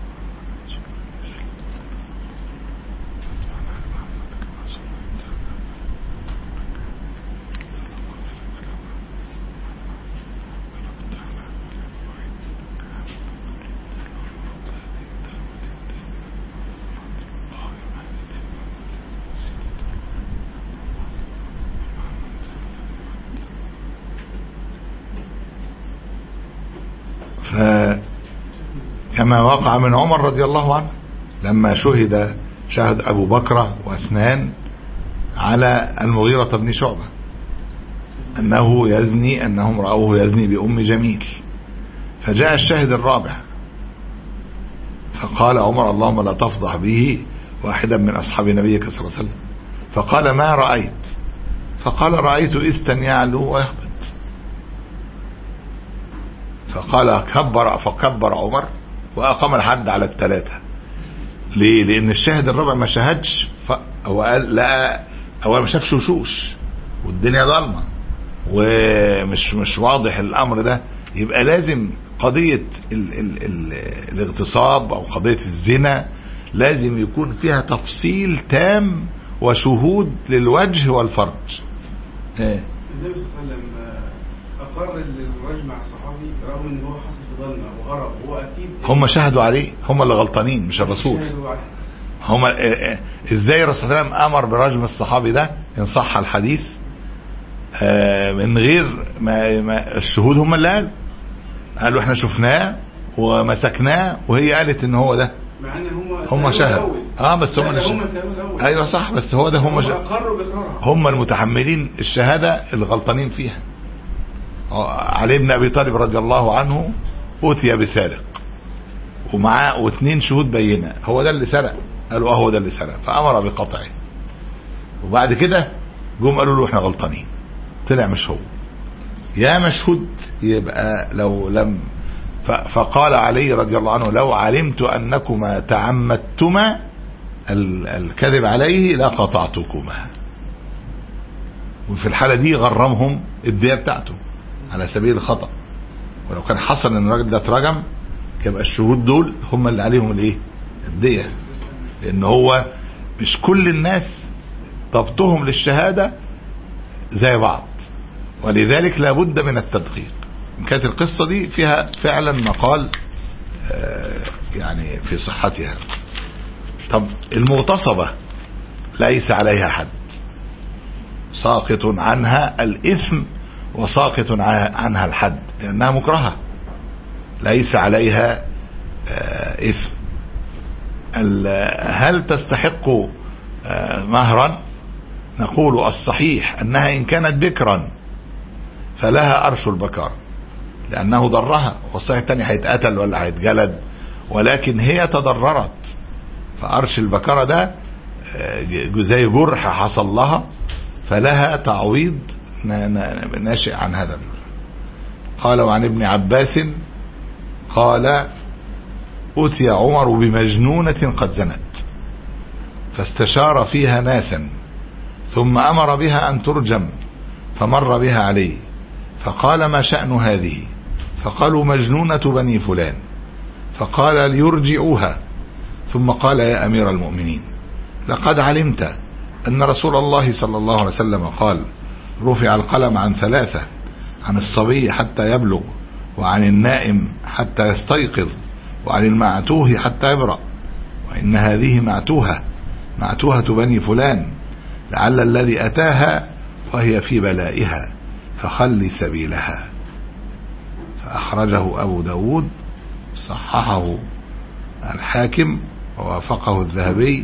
فكما وقع من عمر رضي الله عنه لما شهد شهد أبو بكر واثنان على المغيرة بن شعبة أنه يزني أنهم رأوه يزني بأم جميل، فجاء الشاهد الرابع فقال عمر اللهم لا تفضح به واحدا من أصحاب نبيك صلى الله عليه وسلم، فقال ما رأيت؟ فقال رأيت إستا يعلو ويهبط. فقال كبر فكبر عمر وأقام الحد على الثلاثة. ليه؟ لأن الشاهد الرابع ما شهدش، هو قال لا، هو ما شافش وشوش والدنيا ضلمة ومش مش واضح الأمر ده، يبقى لازم قضية ال ال ال الاغتصاب أو قضية الزنا لازم يكون فيها تفصيل تام وشهود للوجه والفرج. النبي صلى الله عليه وسلم أقر الرجل مع الصحابي رغم ان هو حصل في ظلمة وغرب، وهو أكيد هم شهدوا عليه، هم اللي غلطانين مش الرسول. هم ازاي الرسول صلى الله عليه وسلم امر برجم الصحابي ده ان صح الحديث من غير ما, ما الشهود هم اللي قالوا قالوا احنا شفناه ومسكناه وهي قالت ان هو ده، مع ان هم هم شهدوا اه بس هم هم ايوه صح، بس هو ده هم هم, هم المتحملين الشهاده الغلطانين فيها. علي بن ابي طالب رضي الله عنه اوتي بسارق ومعاه واثنين شهود بينه هو ده اللي سرق، قالوا اه هو ده اللي سرق، فامر بقطعه. وبعد كده جم قالوا له احنا غلطانين، طلع مش هو. يا مشهود يبقى لو لم فقال علي رضي الله عنه لو علمت انكما تعمدتما الكذب عليه لقطعتكما. وفي الحالة دي غرمهم الدية بتاعته على سبيل الخطأ، ولو كان حصل ان الراجل ده اترجم يبقى الشهود دول هم اللي عليهم الايه الدية، لان هو مش كل الناس ضبطهم للشهادة زي بعض، ولذلك لابد من التدقيق. كانت القصة دي فيها فعلا مقال يعني في صحتها. طب المغتصبة ليس عليها حد، ساقط عنها الإثم وساقط عنها الحد لأنها مكرهة ليس عليها إثم. هل تستحق مهرا؟ نقول الصحيح أنها إن كانت بكرا فلها أرش البكار لأنه ضرها، والصحيح الثاني هيتقتل ولا هيتجلد، ولكن هي تضررت، فأرش البكارة ده زي جرح حصل لها فلها تعويض ناشئ عن هذا. قال وعن ابن عباس قال أتي عمر بمجنونة قد زنت فاستشار فيها ناسا ثم أمر بها أن ترجم، فمر بها عليه فقال ما شأن هذه؟ فقالوا مجنونة بني فلان، فقال ليرجعوها، ثم قال يا أمير المؤمنين لقد علمت أن رسول الله صلى الله عليه وسلم قال رفع القلم عن ثلاثة، عن الصبي حتى يبلغ، وعن النائم حتى يستيقظ، وعن المعتوه حتى يبرأ، وإن هذه معتوهة معتوهة بني فلان لعل الذي أتاها وهي في بلائها فخلي سبيلها. فأخرجه أبو داود صححه الحاكم ووافقه الذهبي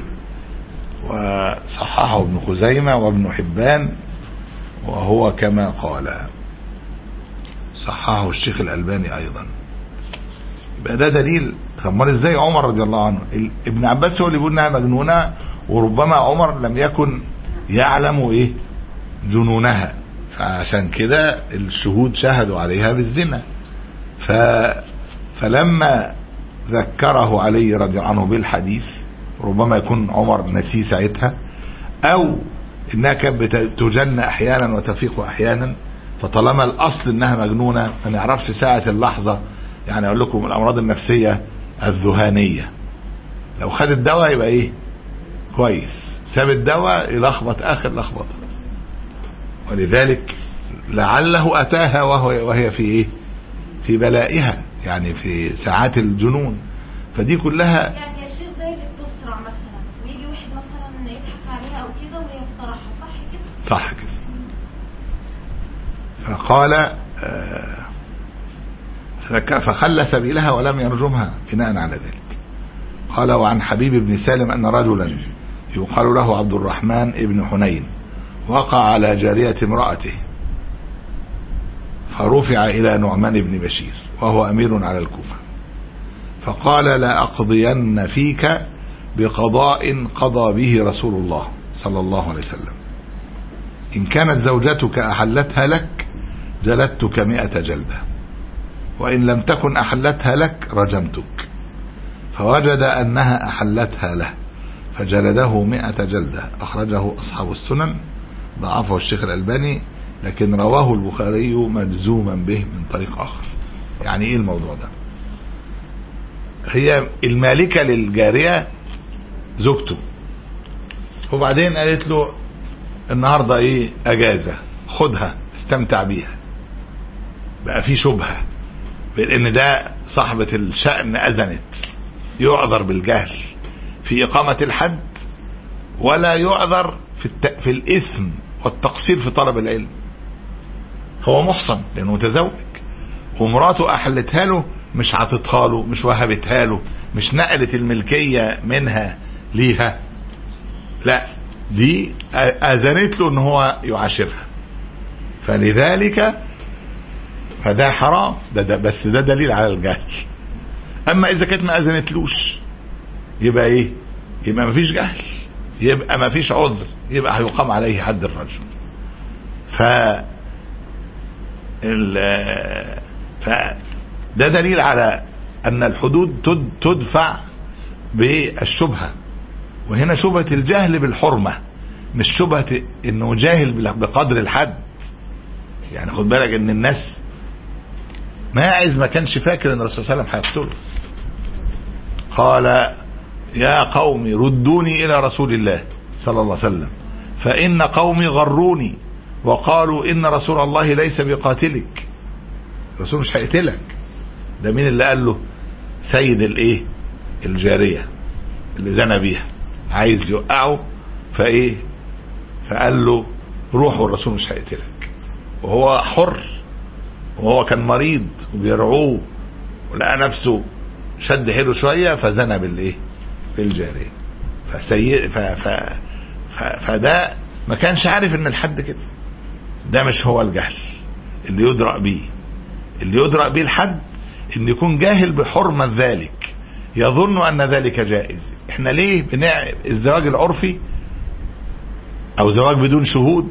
وصححه ابن خزيمة وابن حبان وهو كما قال، صححه الشيخ الألباني أيضا. يبقى ده دليل. طب ازاي عمر رضي الله عنه؟ ابن عباس هو اللي بيقول انها مجنونة، وربما عمر لم يكن يعلم ايه جنونها، فعشان كده الشهود شهدوا عليها بالزنا. ف فلما ذكره علي رضي الله عنه بالحديث ربما يكون عمر نسي ساعتها، او انها كانت بتجن احيانا وتفيق احيانا، فطالما الاصل انها مجنونة ما نعرفش ساعة اللحظة. يعني اقول لكم الامراض النفسية الذهانية لو خد الدواء يبقى ايه كويس، ساب الدواء يلخبط اخر لخبطة، ولذلك لعله اتاها وهو وهي في ايه في بلائها، يعني في ساعات الجنون. فدي كلها يعني يا شيخ زي اللي بتسرع مثلا ويجي واحد مثلا يضحك عليها او كده وهي بصراحة صح كده صح كده. فقال آه فخلى سبيلها ولم يرجمها بناء على ذلك. قال وعن حبيب بن سالم أن رجلا يقال له عبد الرحمن ابن حنين وقع على جارية امرأته فرفع إلى نعمان بن بشير وهو أمير على الكوفة فقال لا أقضين فيك بقضاء قضى به رسول الله صلى الله عليه وسلم، إن كانت زوجتك أحلتها لك جلدتك مئة جلدة، وإن لم تكن أحلتها لك رجمتك. فوجد أنها أحلتها له فجلده مئة جلدة. أخرجه أصحاب السنن، ضعفه الشيخ الألباني، لكن رواه البخاري مجزوما به من طريق آخر. يعني إيه الموضوع ده؟ هي المالكة للجارية زوجته، وبعدين قالت له النهاردة إيه أجازة، خدها استمتع بيها. بقى في شبهة بأن ده صاحبة الشأن أذنت، يعذر بالجهل في إقامة الحد ولا يعذر في, الت... في الإثم والتقصير في طلب العلم. هو محصن لأنه متزوج، ومراته أحلتها له، مش عطتها له، مش وهبتها له، مش نقلت الملكية منها ليها، لا دي أذنت له ان هو يعاشرها. فلذلك فده حرام، ده, ده بس ده دليل على الجهل. اما اذا كانت ما اذنتلوش يبقى ايه؟ يبقى ما فيش جهل، يبقى ما فيش عذر، يبقى هيقام عليه حد الرجم. ف فده دليل على ان الحدود تدفع بالشبهة، وهنا شبهة الجهل بالحرمة، مش شبهة انه جاهل بقدر الحد. يعني خد بالك ان الناس ماعز ما كانش فاكر ان الرسول صلى الله عليه وسلم هيقتله. قال يا قوم ردوني الى رسول الله صلى الله عليه وسلم فان قومي غروني وقالوا ان رسول الله ليس بقاتلك. الرسول مش هيقتلك. ده مين اللي قال له؟ سيد الايه؟ الجارية اللي زنى بيها، عايز يوقعه، فايه؟ فقال له روح والرسول مش هيقتلك. وهو حر، وهو كان مريض وبيرعوه، ولقى نفسه شد حيله شوية فزنى بالايه؟ بالجارية. فسيء ف... ف... ف... فده ما كانش عارف ان الحد كده. ده مش هو الجهل اللي يدرأ بيه. اللي يدرأ بيه الحد ان يكون جاهل بحرمة ذلك، يظن ان ذلك جائز. احنا ليه بنع... الزواج العرفي او زواج بدون شهود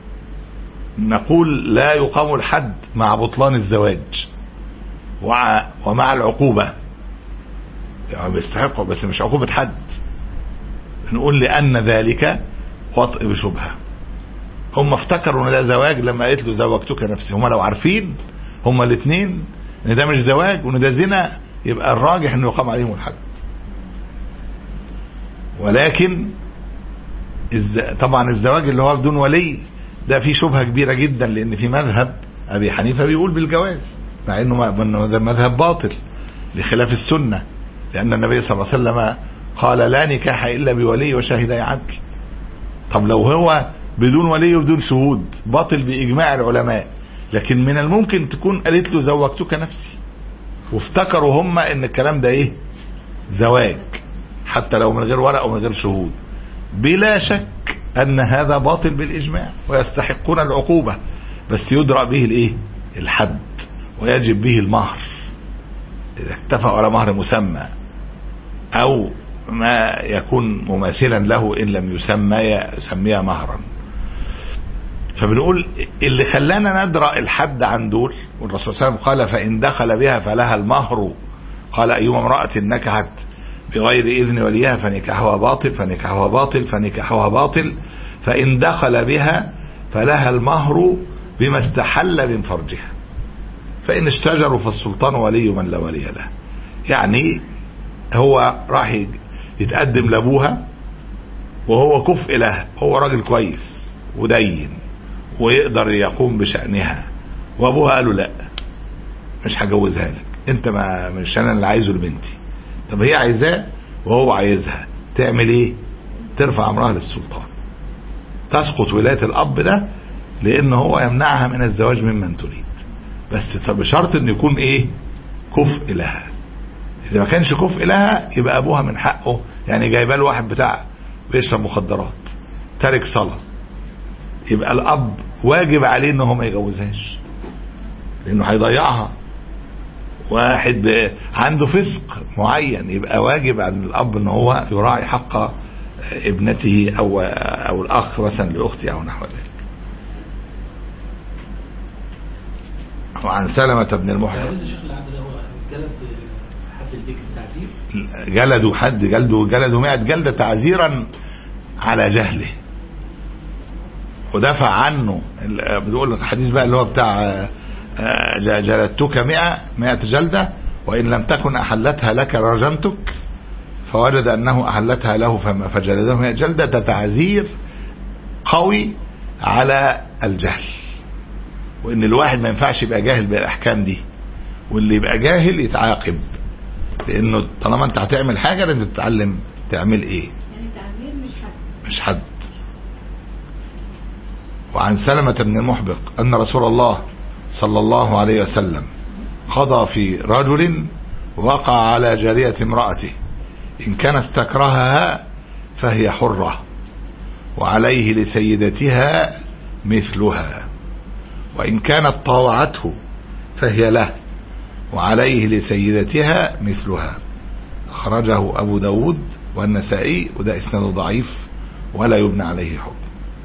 نقول لا يقام الحد مع بطلان الزواج وع... ومع العقوبة، يعني بيستحقوا بس مش عقوبة حد. نقول لأن ذلك وطئ بشبهة. هم افتكروا ان ده زواج لما قالت له زوجتك نفسي. هم لو عارفين هم الاثنين ان ده مش زواج وان ده زنا يبقى الراجح انه يقام عليهم الحد. ولكن طبعا الزواج اللي هو بدون ولي ده فيه شبهة كبيرة جدا، لان في مذهب ابي حنيفة بيقول بالجواز، مع انه ده مذهب باطل لخلاف السنة، لان النبي صلى الله عليه وسلم قال لا نكاح الا بولي وشاهدي عدل. طب لو هو بدون ولي وبدون شهود باطل باجماع العلماء، لكن من الممكن تكون قالت له زوجتك نفسي وافتكروا هم ان الكلام ده ايه؟ زواج، حتى لو من غير ورق ومن غير شهود. بلا شك ان هذا باطل بالاجماع ويستحقون العقوبة، بس يدرأ به الايه؟ الحد، ويجب به المهر اذا اتفقوا على مهر مسمى او ما يكون مماثلا له ان لم يسمى يسميها مهرا. فبنقول اللي خلانا ندرأ الحد عن دول، والرسول صلى الله عليه وسلم قال فإن دخل بها فلها المهر. قال أيما امرأة نكحت بغير إذن وليها فنكاحها باطل فنكاحها باطل فنكاحها باطل، فإن دخل بها فلها المهر بما استحل من فرجها، فإن اشتجروا فالسلطان ولي من لا ولي له. يعني هو راح يتقدم لابوها وهو كفء لها، هو راجل كويس ودين ويقدر يقوم بشأنها، وابوها قالوا لا مش هجوزها لك، انت ما مش انا اللي عايزه لبنتي. طب هي عايزاه وهو عايزها، تعمل ايه؟ ترفع امرها للسلطان، تسقط ولاية الاب ده، لان هو يمنعها من الزواج ممن تريد، بس طب بشرط ان يكون ايه؟ كفء لها. إذا ما كانش كفء لها يبقى أبوها من حقه، يعني جايبه له واحد بتاع بيشرب مخدرات تارك صلاة، يبقى الأب واجب عليه إنه ما يجوزهاش لأنه هيضيعها. واحد عنده فسق معين يبقى واجب على الأب إنه هو يراعي حق ابنته أو أو الأخ مثلا لأختي أو نحو ذلك. وعن سلمة بن المحجر جلدوا حد جلدوا جلدوا مئة جلدة تعزيرا على جهله ودافع عنه. بتقول الحديث بقى اللي هو بتاع جلدتك مئة مئة جلدة وإن لم تكن أحلتها لك رجمتك، فوجد أنه أحلتها له فجلده مئة جلدة تعزير قوي على الجهل، وإن الواحد ما ينفعش يبقى جاهل بالأحكام دي، واللي يبقى جاهل يتعاقب، لأنه طالما أنت هتعمل حاجة لازم تتعلم تعمل إيه. يعني تعمير مش حد مش حد. وعن سلمة بن المحبق أن رسول الله صلى الله عليه وسلم قضى في رجل وقع على جارية امرأته إن كان استكرهها فهي حرة وعليه لسيدتها مثلها، وإن كانت طاوعته فهي له وعليه لسيدتها مثلها. أخرجه أبو داود والنسائي وده إسناد ضعيف ولا يبنى عليه حكم.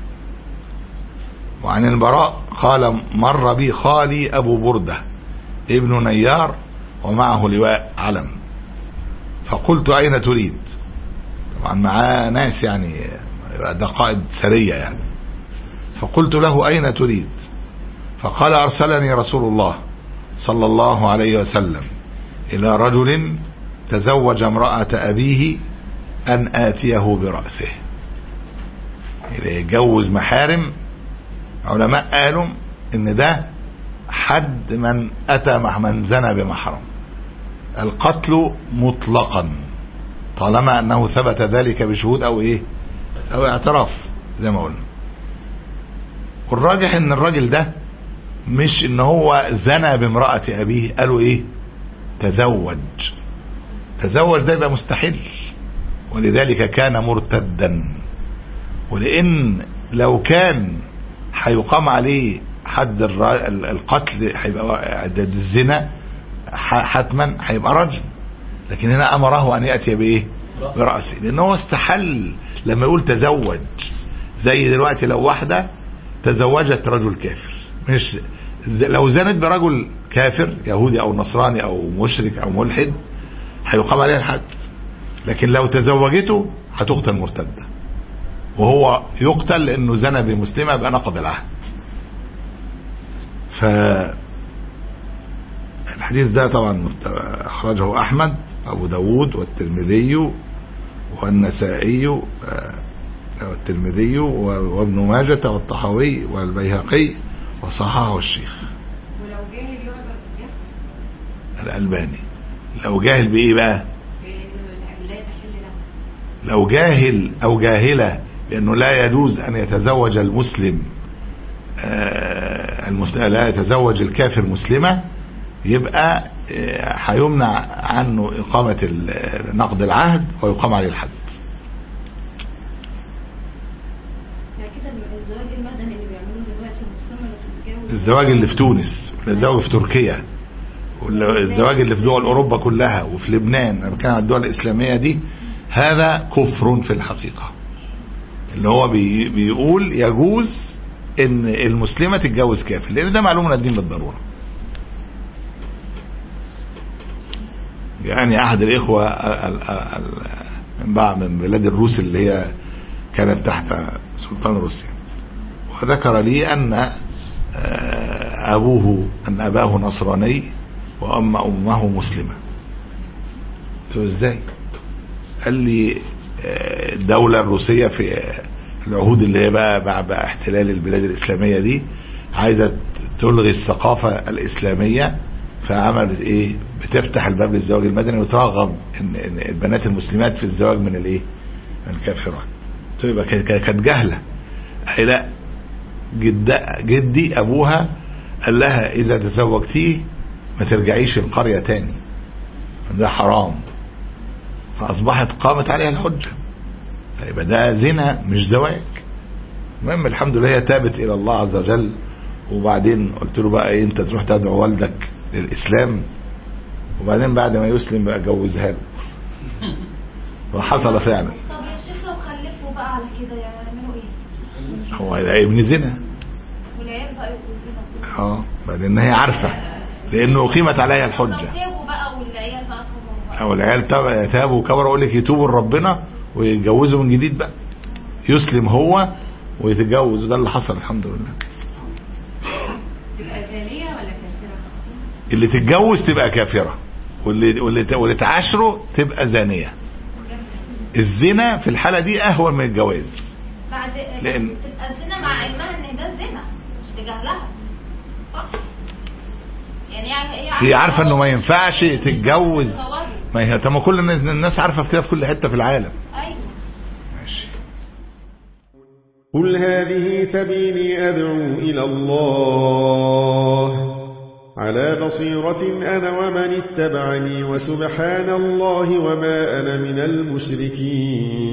وعن البراء قال مر بي خالي أبو بردة ابن نيار ومعه لواء علم، فقلت أين تريد؟ طبعا معاه ناس يعني ده قائد سرية يعني. فقلت له أين تريد؟ فقال أرسلني رسول الله صلى الله عليه وسلم إلى رجل تزوج امرأة أبيه أن آتيه برأسه. إذا يتجوز محارم علماء قالوا إن ده حد من أتى مع من زنى بمحرم، القتل مطلقا طالما أنه ثبت ذلك بشهود أو إيه أو اعتراف زي ما قلنا. والراجح إن الراجل ده مش إن هو زنى بامرأة أبيه، قالوا إيه تزوج. تزوج ده يبقى مستحيل، ولذلك كان مرتدا. ولأن لو كان هيقام عليه حد القتل هيبقى الزنا حتما هيبقى رجم، لكن هنا أمره أن يأتي بإيه برأسه، لأنه هو استحل لما يقول تزوج. زي دلوقتي لو واحدة تزوجت رجل كافر، مش لو زنت برجل كافر يهودي أو نصراني أو مشرك أو ملحد هيقام عليها الحد، لكن لو تزوجته هتقتل مرتدة، وهو يقتل لأنه زنى بمسلمة يبقى نقض العهد. فالحديث ده طبعا أخرجه أحمد أبو داود والترمذي والنسائي والترمذي وابن ماجة والطحاوي والبيهقي وصححه الشيخ. ولو جاهل يعذر بالجهل؟ الألباني لو جاهل بإيه بقى؟ لا يحل له. لو جاهل أو جاهلة لأنه لا يجوز أن يتزوج المسلم لا يتزوج الكافر مسلمة، يبقى هيمنع عنه إقامة نقض العهد ويقام عليه الحد. الزواج المدني اللي بيعملوه دلوقتي المسلمة اللي بتتجوز، الزواج اللي في تونس والزواج في تركيا والزواج اللي في دول أوروبا كلها وفي لبنان، أنا كان على الدول الإسلامية دي، هذا كفر في الحقيقة. اللي هو بي بيقول يجوز ان المسلمة تتجوز كافر، لان ده معلوم من الدين بالضرورة. يعني احد الاخوة من بعض من بلاد الروس اللي هي كانت تحت سلطان روسيا، وذكر لي ان ابوه ان اباه نصراني وام امه مسلمة. قلت له ازاي؟ قال لي الدولة الروسية في العهود اللي هي بقى بعد احتلال البلاد الإسلامية دي عايزة تلغي الثقافة الإسلامية، فعملت ايه؟ بتفتح الباب للزواج المدني وترغب ان البنات المسلمات في الزواج من الايه؟ من الكافرات. تبقى كانت جهلة. اي لا، جد جدي ابوها قال لها اذا تزوجتيه ما ترجعيش القرية تاني، ده حرام. فأصبحت قامت عليها الحجة، فيبقى ده زنا مش زواج. المهم الحمد لله هي تابت إلى الله عز وجل. وبعدين قلت له بقى ايه، انت تروح تدعو والدك للإسلام، وبعدين بعد ما يسلم بقى جوزها له. وحصل فعلا. طب يا شيخ لو خلفوا بقى على كده يعملوا ايه؟ هو ده ابن زنا. والعيال بقى يبقوا زنا. اه بعدين هي عارفة لأنه أقيمت عليها الحجة. تابوا بقى والعيال بقى كبروا. أو العيال تابوا وكبروا، أقول لك يتوبوا لربنا ويتجوزوا من جديد بقى، يسلم هو ويتجوز، وده اللي حصل الحمد لله. تبقى زانية ولا كافرة؟ اللي تتجوز تبقى كافرة، واللي واللي واللي تعاشره تبقى زانية. الزنا في الحالة دي أهون من الجواز. بعد لأن تبقى الزنا مع علمها ان ده زنا مش تجاهلها، صح؟ يعني هي عارفة انه ما ينفعش تتجوز. ما هي طب ما كل الناس عارفة في كده في كل حتة في العالم. ايوه ماشي. قل هذه سبيلي أدعو إلى الله على بصيرة أنا ومن اتبعني، وسبحان الله وما أنا من المشركين.